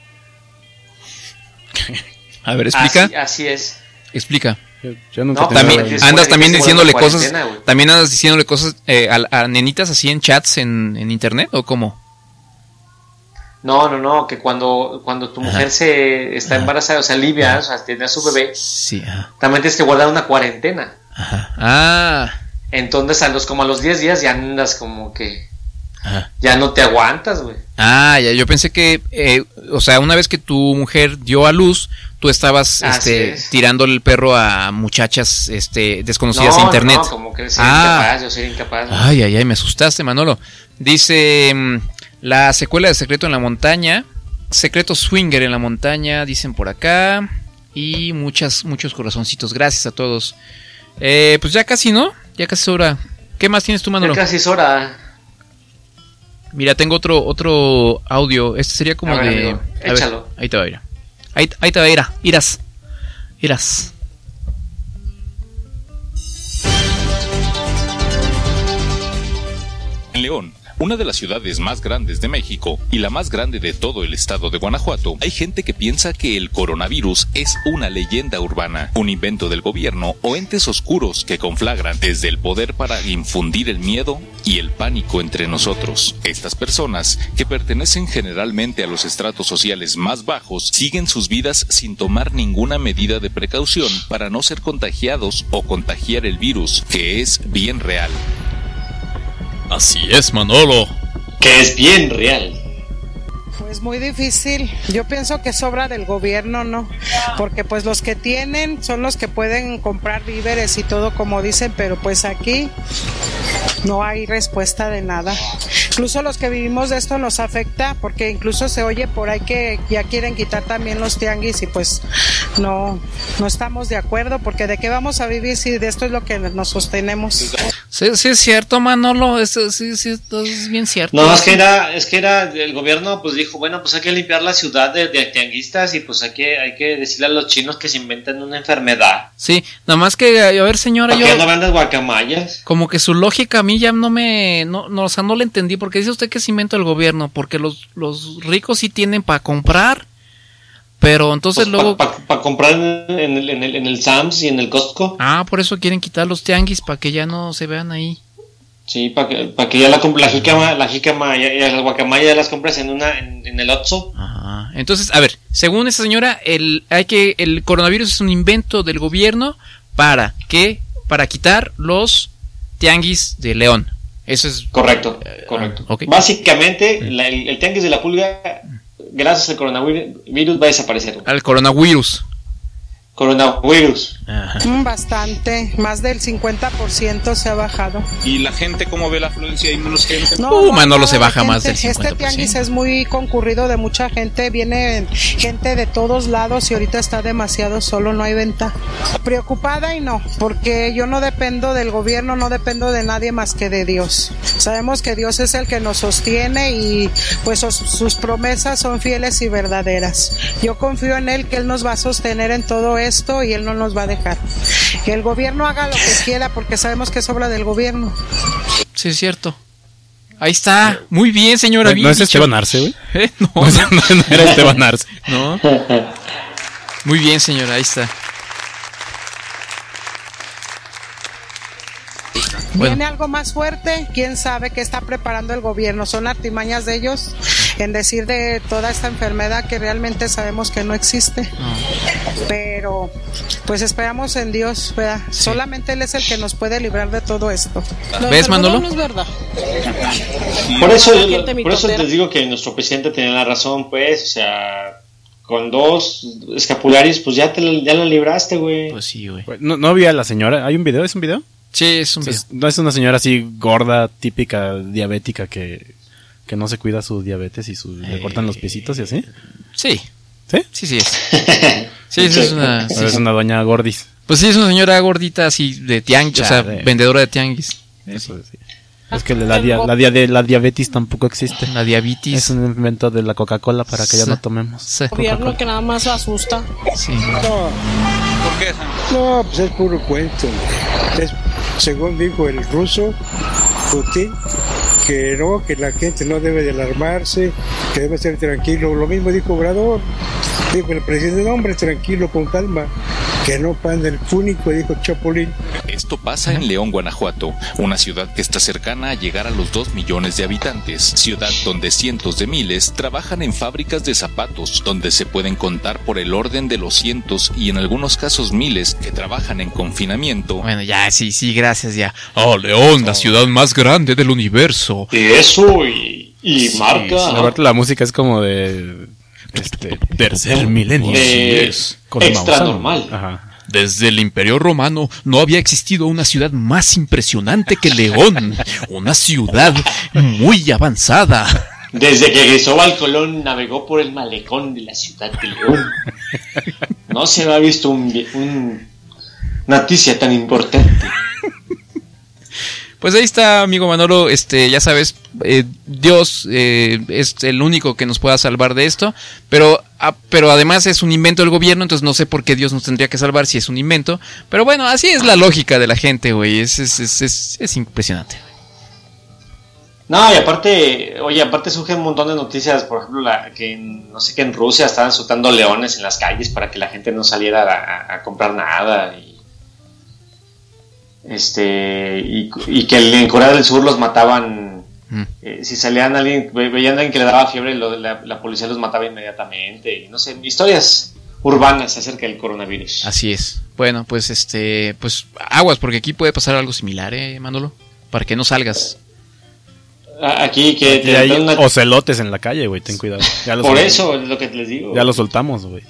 A ver, explica. Así, así es. Explica. Yo, yo nunca no, también andas después, también diciéndole cosas, güey. También andas diciéndole cosas eh, a, a nenitas así en chats en, en internet o cómo. No, no, no, que cuando cuando tu mujer ajá. se está ajá. embarazada, o sea, alivia, ajá. o sea, tiene a su bebé. Sí. Ajá. También tienes que guardar una cuarentena. Ajá. Ah. Entonces, a los como a los diez días ya andas como que ajá. ya no te aguantas, güey. Ah, ya, yo pensé que, eh, o sea, una vez que tu mujer dio a luz, tú estabas este, tirando el perro a muchachas este, desconocidas no, en internet. No, como que eres ah. incapaz, yo soy incapaz. ¿no? Ay, ay, ay, me asustaste, Manolo. Dice, la secuela de Secreto en la Montaña, Secreto Swinger en la Montaña, dicen por acá, y muchas, muchos corazoncitos, gracias a todos. Eh, pues ya casi, ¿no? Ya casi es hora. ¿Qué más tienes tú, Manolo? Ya casi es hora. Mira, tengo otro otro audio. Este sería como a ver, de... Amigo, échalo. Ver, ahí te va a ir. Ahí, ahí te va a ir. Irás. Irás. En León, una de las ciudades más grandes de México y la más grande de todo el estado de Guanajuato, hay gente que piensa que el coronavirus es una leyenda urbana, un invento del gobierno o entes oscuros que conflagran desde el poder para infundir el miedo y el pánico entre nosotros. Estas personas, que pertenecen generalmente a los estratos sociales más bajos, siguen sus vidas sin tomar ninguna medida de precaución para no ser contagiados o contagiar el virus, que es bien real. Así es, Manolo. Que es bien real. Pues muy difícil. Yo pienso que sobra del gobierno, ¿no? Porque pues los que tienen son los que pueden comprar víveres y todo como dicen, pero pues aquí no hay respuesta de nada. Incluso los que vivimos de esto nos afecta porque incluso se oye por ahí que ya quieren quitar también los tianguis y pues no, no estamos de acuerdo porque de qué vamos a vivir si de esto es lo que nos sostenemos. Sí, sí es cierto, Manolo, eso, sí, sí, eso es bien cierto. No, es que era, es que era, el gobierno pues dijo, bueno, pues hay que limpiar la ciudad de, de tianguistas y pues hay que, hay que decirle a los chinos que se inventen una enfermedad. Sí, nada más que, a ver, señora, yo... ¿Por qué no vendes guacamayas? Como que su lógica a mí ya no me, no, no, o sea, no la entendí, porque dice usted que se inventa el gobierno, porque los, los ricos sí tienen para comprar, Pero entonces pues luego... Para pa, pa comprar en el, en, el, en el Sam's y en el Costco. Ah, por eso quieren quitar los tianguis, para que ya no se vean ahí. Sí, para que, pa que ya la, la jícama, la jícama y la guacamaya ya las compras en una en, en el Oxxo. Ajá. Entonces, a ver, según esta señora, el hay que el coronavirus es un invento del gobierno para que para quitar los tianguis de León. Eso es correcto, correcto. Uh, okay. Básicamente, la, el, el tianguis de la pulga, gracias al coronavirus, va a desaparecer. Al coronavirus. Coronavirus. Mm, bastante, más del cincuenta por ciento se ha bajado. ¿Y la gente cómo ve la afluencia? ¿Hay menos gente? No, uh, Manolo se baja gente. Más del cincuenta por ciento. Este tianguis es muy concurrido de mucha gente, viene gente de todos lados y ahorita está demasiado solo, no hay venta. Preocupada y no, porque yo no dependo del gobierno, no dependo de nadie más que de Dios. Sabemos que Dios es el que nos sostiene y pues sus, sus promesas son fieles y verdaderas. Yo confío en Él, que Él nos va a sostener en todo esto. Esto y él no nos va a dejar. Que el gobierno haga lo que quiera porque sabemos que es obra del gobierno. Sí, es cierto. Ahí está. Muy bien, señora. No, no es Esteban Arce, güey. ¿Eh? No, no, no, no era Esteban Arce. No. Muy bien, señora. Ahí está. Bueno. ¿Viene algo más fuerte? ¿Quién sabe qué está preparando el gobierno? Son artimañas de ellos en decir de toda esta enfermedad que realmente sabemos que no existe. No. Pero pues esperamos en Dios, ¿verdad? Sí. Solamente Él es el que nos puede librar de todo esto. ¿Ves, Manolo? No es verdad. Por eso, yo, por eso les digo que nuestro presidente tenía la razón, pues, o sea... Con dos escapularios, pues ya te ya la libraste, güey. Pues sí, güey. No, no vi a la señora. ¿Hay un video? ¿Es un video? Sí, es un video. No es una señora así gorda, típica, diabética que, que no se cuida su diabetes y su, eh, le cortan los piecitos y así. Sí. ¿Sí? Sí, sí es. Sí, sí es una... Sí, es una doña gordis. Pues sí, es una señora gordita así de tianguis, o sea, vendedora de tianguis. Eso sí. Es que la, dia, la, dia de, la diabetes tampoco existe. La diabetes. Es un invento de la Coca-Cola para que sí. ya no tomemos. Sí. Gobierno que nada más asusta. Sí. No. ¿Por qué? No, pues es puro cuento. Es, según dijo el ruso, Putin, que no, que la gente no debe de alarmarse, que debe ser tranquilo. Lo mismo dijo Obrador. Dijo el presidente, hombre, tranquilo, con calma. Que no panda el fúnico, dijo Chapulín. Esto pasa en León, Guanajuato, una ciudad que está cercana a llegar a los dos millones de habitantes, ciudad donde cientos de miles trabajan en fábricas de zapatos, donde se pueden contar por el orden de los cientos y en algunos casos miles que trabajan en confinamiento. Bueno, ya, sí, sí, gracias, ya. Oh, León, la ciudad más grande del universo. Y eso, y, y sí, marca. Sí, aparte la música es como de... Este, tercer milenio. De es, extra normal. Ajá. Desde el Imperio Romano no había existido una ciudad más impresionante que León. Una ciudad muy avanzada. Desde que Cristóbal Colón navegó por el malecón de la ciudad de León, no se había visto un, un noticia tan importante. Pues ahí está, amigo Manolo, este, ya sabes, eh, Dios eh, es el único que nos pueda salvar de esto, pero, a, pero además es un invento del gobierno, entonces no sé por qué Dios nos tendría que salvar si es un invento, pero bueno, así es la lógica de la gente, güey, es, es, es, es, es impresionante. No, y aparte, oye, aparte surgen un montón de noticias, por ejemplo, la, que en, no sé, que en Rusia estaban soltando leones en las calles para que la gente no saliera a, a comprar nada, y este y, y que en Corea del Sur los mataban, mm. eh, si salían alguien, veían a alguien que le daba fiebre, lo, la, la policía los mataba inmediatamente, y no sé, historias urbanas acerca del coronavirus. Así es. Bueno, pues este, pues aguas, porque aquí puede pasar algo similar, eh, Manolo, para que no salgas. Aquí que aquí te hay una... ocelotes en la calle, güey, ten cuidado. Ya Por soltamos. Eso es lo que les digo. Ya lo soltamos, güey.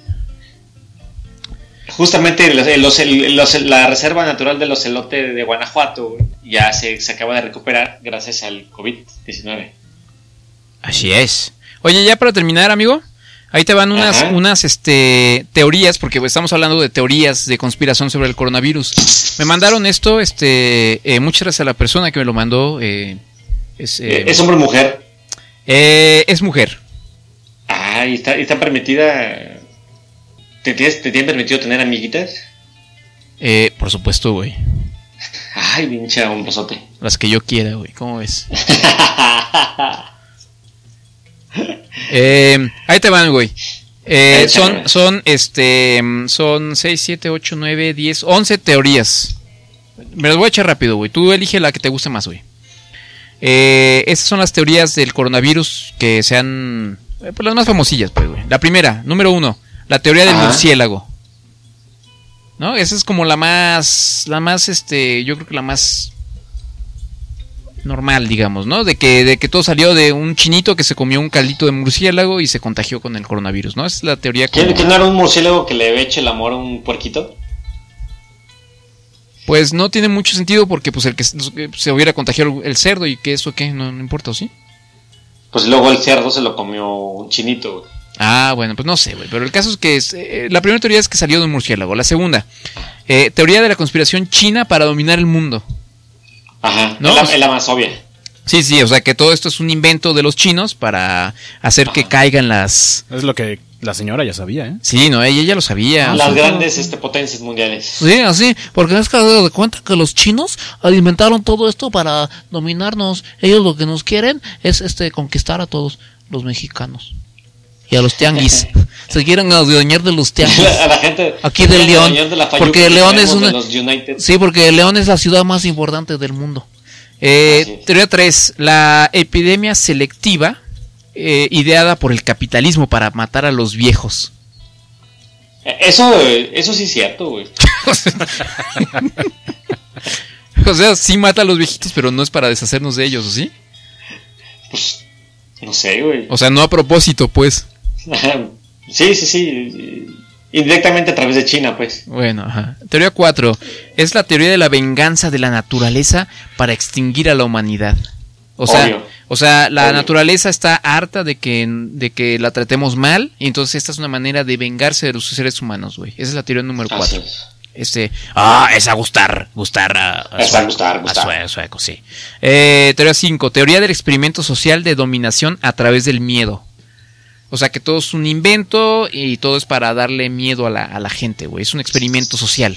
Justamente los, los, los, la reserva natural del ocelote de Guanajuato ya se, se acaba de recuperar gracias al COVID diecinueve. Así es. Oye, ya para terminar, amigo, ahí te van unas, unas este, teorías, porque estamos hablando de teorías de conspiración sobre el coronavirus. Me mandaron esto, este, eh, muchas gracias a la persona que me lo mandó. Eh, es, eh, ¿Es hombre o mujer? Eh, es mujer. Ah, ¿y está, está permitida? ¿Te, tienes, ¿Te tienen permitido tener amiguitas? Eh, por supuesto, güey. Ay, pinche hombrosote. Las que yo quiera, güey, ¿cómo ves? eh, ahí te van, güey. Eh, son, son, este, son seis, siete, ocho, nueve, diez, once teorías. Me las voy a echar rápido, güey. Tú elige la que te guste más, güey. Eh, estas son las teorías del coronavirus que sean, eh, pues las más famosillas, pues, güey. La primera, número uno, la teoría del Ajá. murciélago. ¿No? Esa es como la más, la más, este, yo creo que la más normal, digamos, ¿no? De que, de que todo salió de un chinito que se comió un caldito de murciélago y se contagió con el coronavirus, ¿no? Esa es la teoría. ¿Quién, ¿quién no era un murciélago que le eche el amor a un puerquito? Pues no tiene mucho sentido porque pues el que se hubiera contagiado el cerdo y que eso qué, no, no importa, ¿o sí? Pues luego el cerdo se lo comió un chinito, güey. Ah, bueno, pues no sé, güey. Pero el caso es que es, eh, la primera teoría es que salió de un murciélago. La segunda, eh, teoría de la conspiración china para dominar el mundo. Ajá, ¿no? es, la, es la más obvia. Sí, sí, o sea que todo esto es un invento de los chinos para hacer Ajá. que caigan las... Es lo que la señora ya sabía, ¿eh? Sí, no, ella ya lo sabía. Las grandes este, potencias mundiales. Sí, así, porque es que dado de cuenta que los chinos alimentaron todo esto para dominarnos. Ellos lo que nos quieren es este conquistar a todos los mexicanos. Y a los tianguis. Se quieren adueñar de los tianguis. A la gente. Aquí del León. De porque León es una. Sí, porque León es la ciudad más importante del mundo. Eh, teoría tres. La epidemia selectiva eh, ideada por el capitalismo para matar a los viejos. Eso, eso sí es cierto, güey. O sea, sí mata a los viejitos, pero no es para deshacernos de ellos, ¿o sí? Pues, no sé, güey. O sea, no a propósito, pues. Sí, sí, sí. Indirectamente a través de China, pues. Bueno, ajá. Teoría cuatro. Es la teoría de la venganza de la naturaleza para extinguir a la humanidad. O sea, Obvio. o sea la Obvio. naturaleza está harta de que, de que la tratemos mal. Y entonces esta es una manera de vengarse de los seres humanos, güey. Esa es la teoría número cuatro. Este, ah, es a gustar, gustar a, a es a gustar, gustar. A sueco, sí. Eh, teoría cinco. Teoría del experimento social de dominación a través del miedo. O sea que todo es un invento y todo es para darle miedo a la, a la gente, güey. Es un experimento social.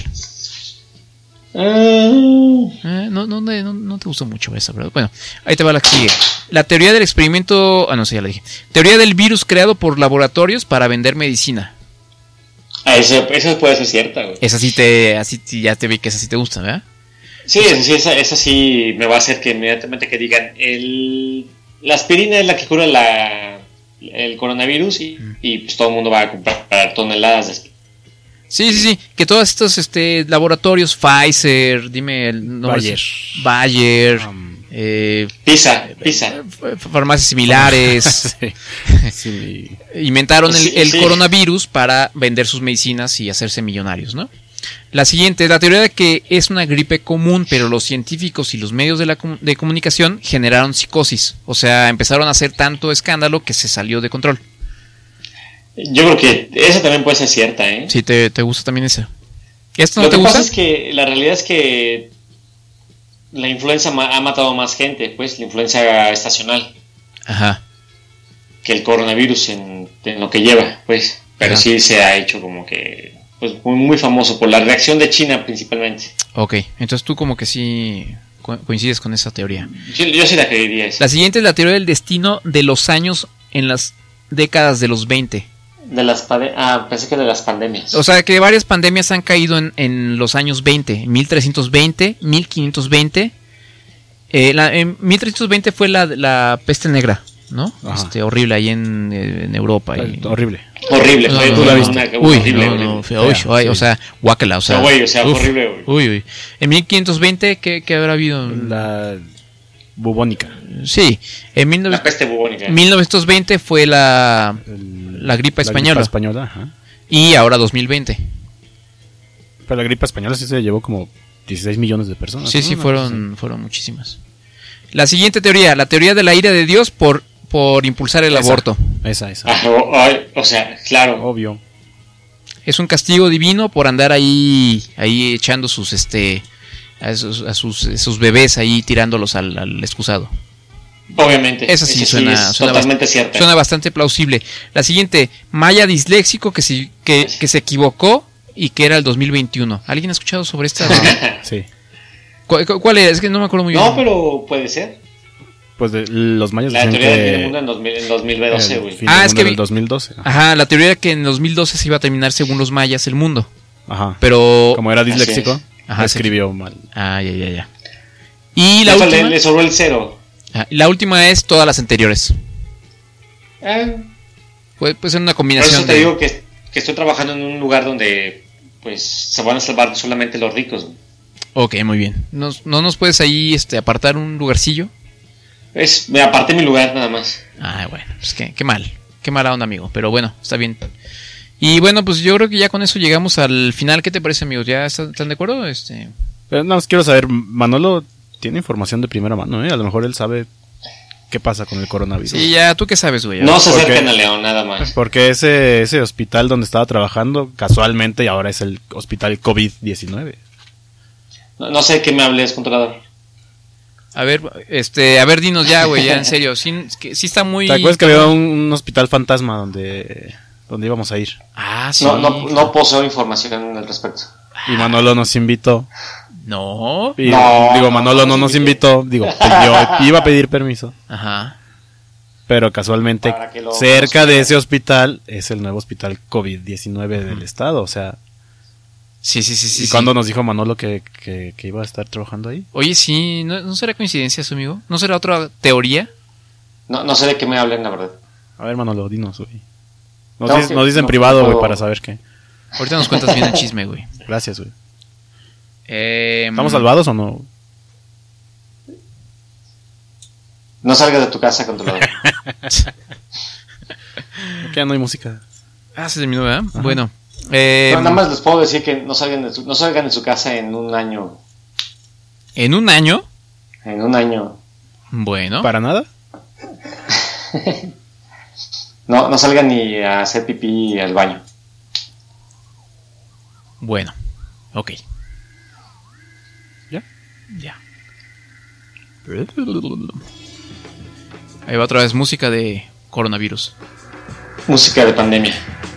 Uh. Eh, no, no, no, no te gustó mucho esa, ¿verdad? Bueno, ahí te va la que sigue. La teoría del experimento... Ah, no sé, ya la dije. Teoría del virus creado por laboratorios para vender medicina. Ah, eso, eso puede ser cierta, güey. Esa sí te... Así ya te vi que esa sí te gusta, ¿verdad? Sí, esa, sí, esa, esa sí me va a hacer que inmediatamente que digan... El, la aspirina es la que cura la... el coronavirus y, y pues todo el mundo va a comprar toneladas de esto. Sí, sí, sí, que todos estos este, laboratorios, Pfizer, dime el nombre. Bayer. Bayer, um, eh, Pisa, Pisa. Farmacias similares. Sí. Sí. Inventaron el, el sí. coronavirus para vender sus medicinas y hacerse millonarios, ¿no? La siguiente es la teoría de que es una gripe común, pero los científicos y los medios de, la com- de comunicación generaron psicosis. O sea, empezaron a hacer tanto escándalo que se salió de control. Yo creo que esa también puede ser cierta, ¿eh? Sí, te, te gusta también esa. ¿Esto no Lo te que gusta? pasa es que la realidad es que la influenza ma- ha matado más gente, pues, la influenza estacional. Ajá. Que el coronavirus en, en lo que lleva, pues. Pero Ajá. sí se ha hecho como que... pues muy, muy famoso por la reacción de China principalmente. Ok, entonces tú como que sí co- coincides con esa teoría. Yo, yo sí la creería esa. La siguiente es la teoría del destino de los años en las décadas de los veinte. De las pande- ah, pensé que de las pandemias. O sea que varias pandemias han caído en, en los años veinte, mil trescientos veinte, mil quinientos veinte. Eh, la, en mil trescientos veinte fue la, la peste negra, ¿no? Este, horrible ahí en, en Europa. Y... Horrible. Horrible, no, fue no, una, no, una, no. Uy, horrible, no, horrible. no, feo, uy, Fea, ay, sí. o sea, guácala, o sea, no, güey, o sea, uf, horrible, güey. Uy, uy. En mil quinientos veinte, ¿qué, qué habrá habido? La bubónica. Sí, en mil novecientos... la peste bubónica. mil novecientos veinte fue la, la gripa española. La gripa española, ajá. Y ahora dos mil veinte. Pero la gripa española sí se llevó como dieciséis millones de personas. Sí, ¿no? sí, fueron, fueron muchísimas. La siguiente teoría, la teoría de la ira de Dios por, por impulsar el esa, aborto. Esa, esa. Ah, o, o, o sea, claro. Obvio. Es un castigo divino por andar ahí, ahí echando sus, este, a sus, a sus, sus bebés ahí tirándolos al, al excusado. Obviamente. Esa sí, Eso suena, sí es suena, totalmente bast- cierta. suena bastante plausible. La siguiente, Maya disléxico que, si, que, que se equivocó y que era el dos mil veintiuno. ¿Alguien ha escuchado sobre esta? Sí. ¿Cu- cu- ¿Cuál era? Es que no me acuerdo muy No, bien. pero puede ser. Pues de, los mayas La decían teoría del que fin del mundo en, dos mil, en dos mil doce, güey. Ah, es que vi... dos mil doce. Ajá, la teoría era que en dos mil doce se iba a terminar según los mayas el mundo. Ajá. Pero como era disléxico, Ajá, escribió sí. mal. Ah, ya, ya, ya. Y la Eso última... le, le sobró el cero. Ah, la última es todas las anteriores. Eh, Puede, puede ser una por combinación eso te de... digo que, que estoy trabajando en un lugar donde pues se van a salvar solamente los ricos. Ok, muy bien. ¿Nos, ¿No nos puedes ahí este, apartar un lugarcillo? Es, me aparté mi lugar nada más. Ah, bueno, pues qué, qué mal. Qué mala onda, amigo. Pero bueno, está bien. Y bueno, pues yo creo que ya con eso llegamos al final. ¿Qué te parece, amigos? ¿Ya están, están de acuerdo? Este... Pero no, quiero saber, Manolo tiene información de primera mano, ¿eh? A lo mejor él sabe qué pasa con el coronavirus. Sí, ya, ¿tú qué sabes, güey? No se acerquen a León, nada más. Porque ese, ese hospital donde estaba trabajando, casualmente, ahora es el hospital COVID diecinueve. No, no sé de qué me hables, controlador. A ver, este, a ver, dinos ya, güey, ya en serio. Sí, que, sí está muy... ¿Te acuerdas que había un, un hospital fantasma donde, donde íbamos a ir? Ah, sí. No, no, no poseo información al respecto. Y Manolo nos invitó. No. Y, no digo, Manolo no nos invitó. Digo, yo iba a pedir permiso. Ajá. Pero casualmente, cerca de ese hospital es el nuevo hospital COVID diecinueve del estado, o sea... Sí, sí, sí, sí. ¿Y sí. cuándo nos dijo Manolo que, que, que iba a estar trabajando ahí? Oye, sí, ¿no, ¿no será coincidencia eso, amigo? ¿No será otra teoría? No, no sé de qué me hablen, la verdad. A ver, Manolo, dinos, güey. Nos, No, dice, que- nos dice en no, privado, güey, no. para saber qué. Ahorita nos cuentas bien el chisme, güey. Gracias, güey. Eh, ¿Estamos salvados o no? No salgas de tu casa, controlador. Que ya no hay música. Ah, se terminó, ¿verdad? Ajá. Bueno. Eh, No, nada más les puedo decir que no salgan, de su, no salgan de su casa en un año. ¿En un año? En un año. Bueno. ¿Para nada? No, no salgan ni a hacer pipí al baño. Bueno. Ok. ¿Ya? Ya. Ahí va otra vez música de coronavirus. Música de pandemia.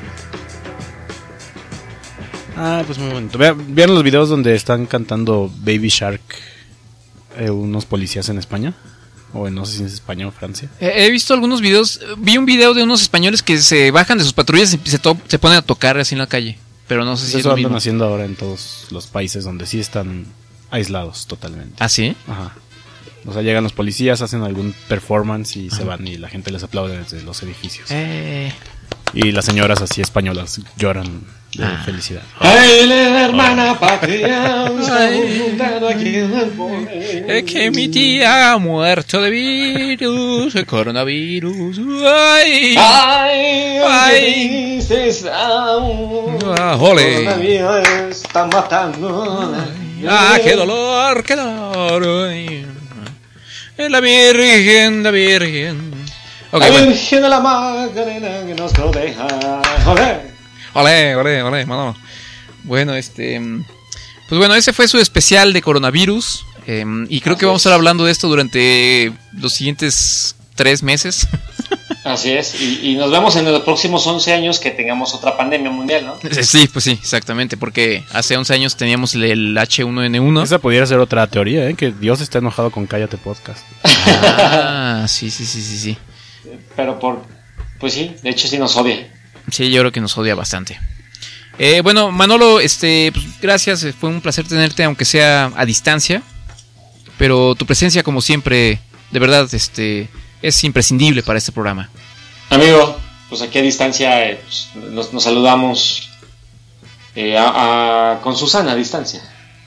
Ah, pues muy bonito. Vean, ¿vieron los videos donde están cantando Baby Shark eh, unos policías en España? O en, no sé si es España o Francia. He, he visto algunos videos. Vi un video de unos españoles que se bajan de sus patrullas y se, to- se ponen a tocar así en la calle. Pero no sé si Eso es lo andan mismo. haciendo ahora en todos los países donde sí están aislados totalmente. ¿Ah, sí? Ajá. O sea, llegan los policías, hacen algún performance y Ajá. se van y la gente les aplaude desde los edificios. Eh. Y las señoras así españolas lloran de ah. felicidad. ¡Ay, la hermana patria! Aquí en el poder. Es que mi tía ha muerto de virus, el coronavirus. ¡Ay! ¡Ay! ¡Ay! ¡Ah, ¡Ole! El coronavirus está matando. ¡Ah, qué dolor, qué dolor! Ay. La Virgen, la Virgen. Okay, la Virgen de la Magdalena que nos proteja. ¡Olé! Olé, olé, olé, mano. Bueno, este... Pues bueno, ese fue su especial de coronavirus. Eh, y creo Así que vamos es. a estar hablando de esto durante los siguientes tres meses. Así es. Y, y nos vemos en los próximos once años que tengamos otra pandemia mundial, ¿no? Sí, pues sí, exactamente. Porque hace once años teníamos el H uno N uno. Esa pudiera ser otra teoría, ¿eh? Que Dios está enojado con Cállate Podcast. Ah, sí, sí, sí, sí, sí. Pero por... Pues sí, de hecho sí nos odia. Sí, yo creo que nos odia bastante. Eh, bueno, Manolo, este, pues, gracias, fue un placer tenerte, aunque sea a distancia. Pero tu presencia, como siempre, de verdad, este, es imprescindible para este programa. Amigo, pues aquí a distancia eh, pues, nos, nos saludamos eh, a, a, con Susana a distancia.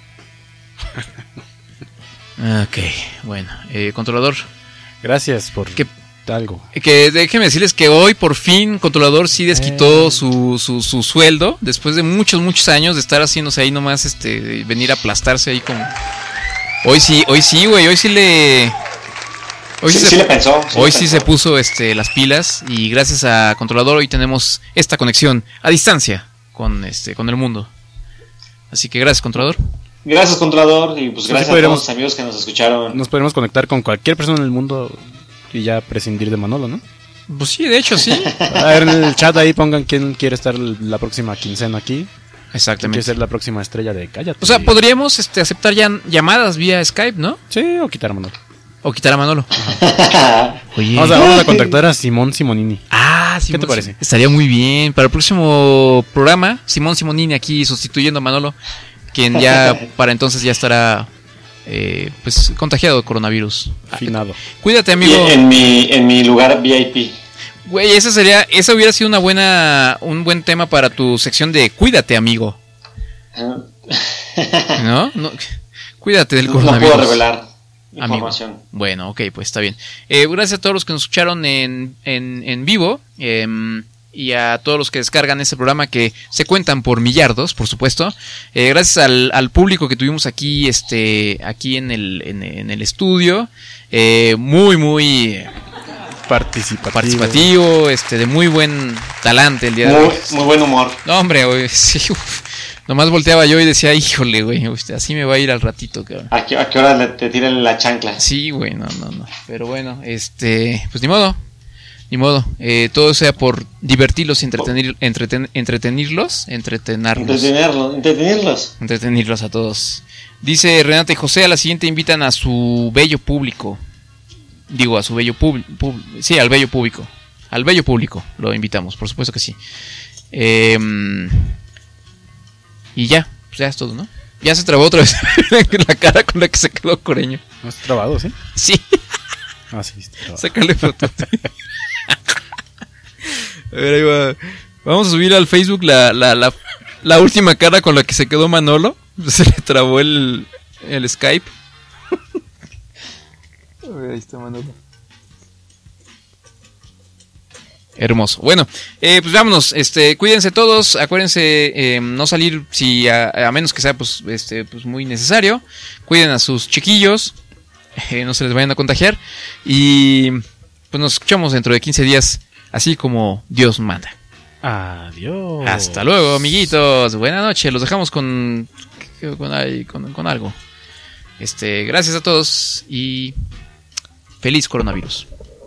Ok, bueno, eh, controlador. Gracias por... ¿Qué? Algo. Que déjenme decirles que hoy por fin Controlador sí desquitó eh. su, su, su sueldo después de muchos, muchos años de estar haciéndose ahí nomás, este, venir a aplastarse ahí como... Hoy sí, hoy sí, güey, hoy sí le... Hoy sí, sí, sí se, le pensó. Sí hoy le sí pensó. se puso este, las pilas y gracias a Controlador hoy tenemos esta conexión a distancia con, este, con el mundo. Así que gracias, Controlador. Gracias, Controlador, y pues sí, gracias sí a todos los amigos que nos escucharon. Nos podemos conectar con cualquier persona en el mundo... Y ya prescindir de Manolo, ¿no? Pues sí, de hecho sí. A ver, en el chat ahí pongan quién quiere estar la próxima quincena aquí. Exactamente. ¿Quién quiere ser la próxima estrella de Cállate? O sea, podríamos este, aceptar ya llamadas vía Skype, ¿no? Sí, o quitar a Manolo. O quitar a Manolo. Oye. Vamos a, vamos a contactar a Simón Simonini. Ah, Simón, ¿qué te parece? Estaría muy bien. Para el próximo programa, Simón Simonini aquí sustituyendo a Manolo, quien ya para entonces ya estará eh, pues contagiado de coronavirus. Finado. Cuídate, amigo. Y en mi en mi lugar V I P. Güey, esa sería, esa hubiera sido una buena, un buen tema para tu sección de cuídate, amigo. ¿No? no cuídate del coronavirus. No puedo revelar información. Amigo. Bueno, ok, pues está bien. Eh, gracias a todos los que nos escucharon en, en, en vivo eh, y a todos los que descargan este programa, que se cuentan por millardos, por supuesto. Eh, gracias al, al público que tuvimos aquí, este, aquí en el, en, en el estudio. Eh, muy, muy participativo. participativo, este, de muy buen talante el día muy, de hoy. Muy buen humor. No, hombre, güey, sí, uf. Nomás volteaba yo y decía, híjole, güey, así me va a ir al ratito, cabrón. ¿A qué, a qué hora le, te tiran la chancla? Sí, güey, no, no, no. Pero bueno, este, pues ni modo, ni modo. Eh, todo sea por divertirlos y entretenir, entreten, entretenirlos, entretenarlos. Entretenerlos, entretenirlos. Entretenirlos a todos. Dice Renata y José, a la siguiente invitan a su bello público. Digo, a su bello público. Sí, al bello público. Al bello público lo invitamos, por supuesto que sí. Eh... Y ya, pues ya es todo, ¿no? Ya se trabó otra vez la cara con la que se quedó Coreño. ¿No está trabado, sí? Sí. Ah, sí, está trabado. Sácale foto. A ver, ahí va. Vamos a subir al Facebook la, la, la, la última cara con la que se quedó Manolo. Se le trabó el, el Skype. A ver, ahí está Manolo. Hermoso. Bueno, eh, pues vámonos. Este, cuídense todos. Acuérdense eh, no salir si a, a menos que sea pues, este, pues muy necesario. Cuiden a sus chiquillos. Eh, no se les vayan a contagiar. Y pues nos escuchamos dentro de quince días, así como Dios manda. Adiós. Hasta luego, amiguitos. Buenas noches. Los dejamos con con, con, con algo. Este, gracias a todos y feliz coronavirus.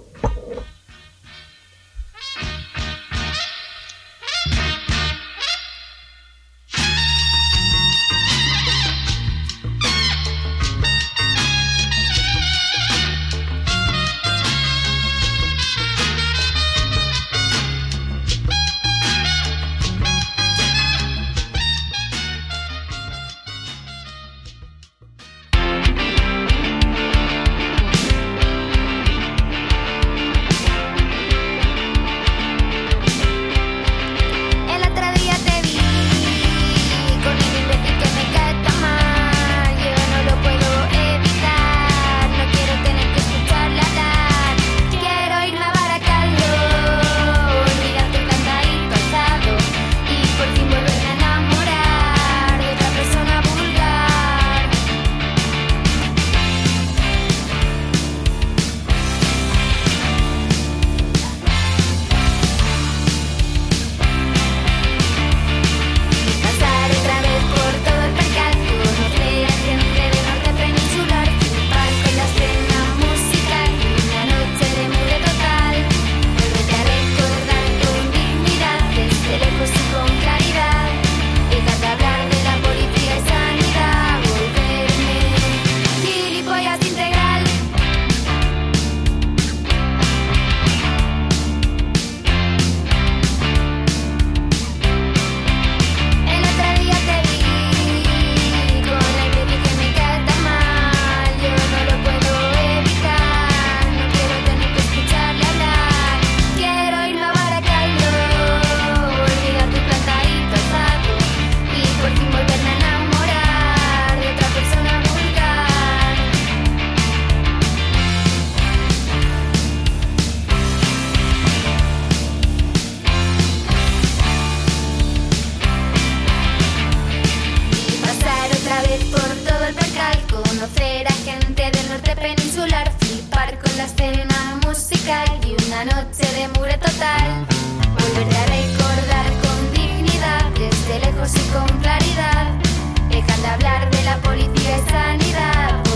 Noche de mure total, volveré a recordar con dignidad, desde lejos y con claridad, dejar de hablar de la policía y sanidad.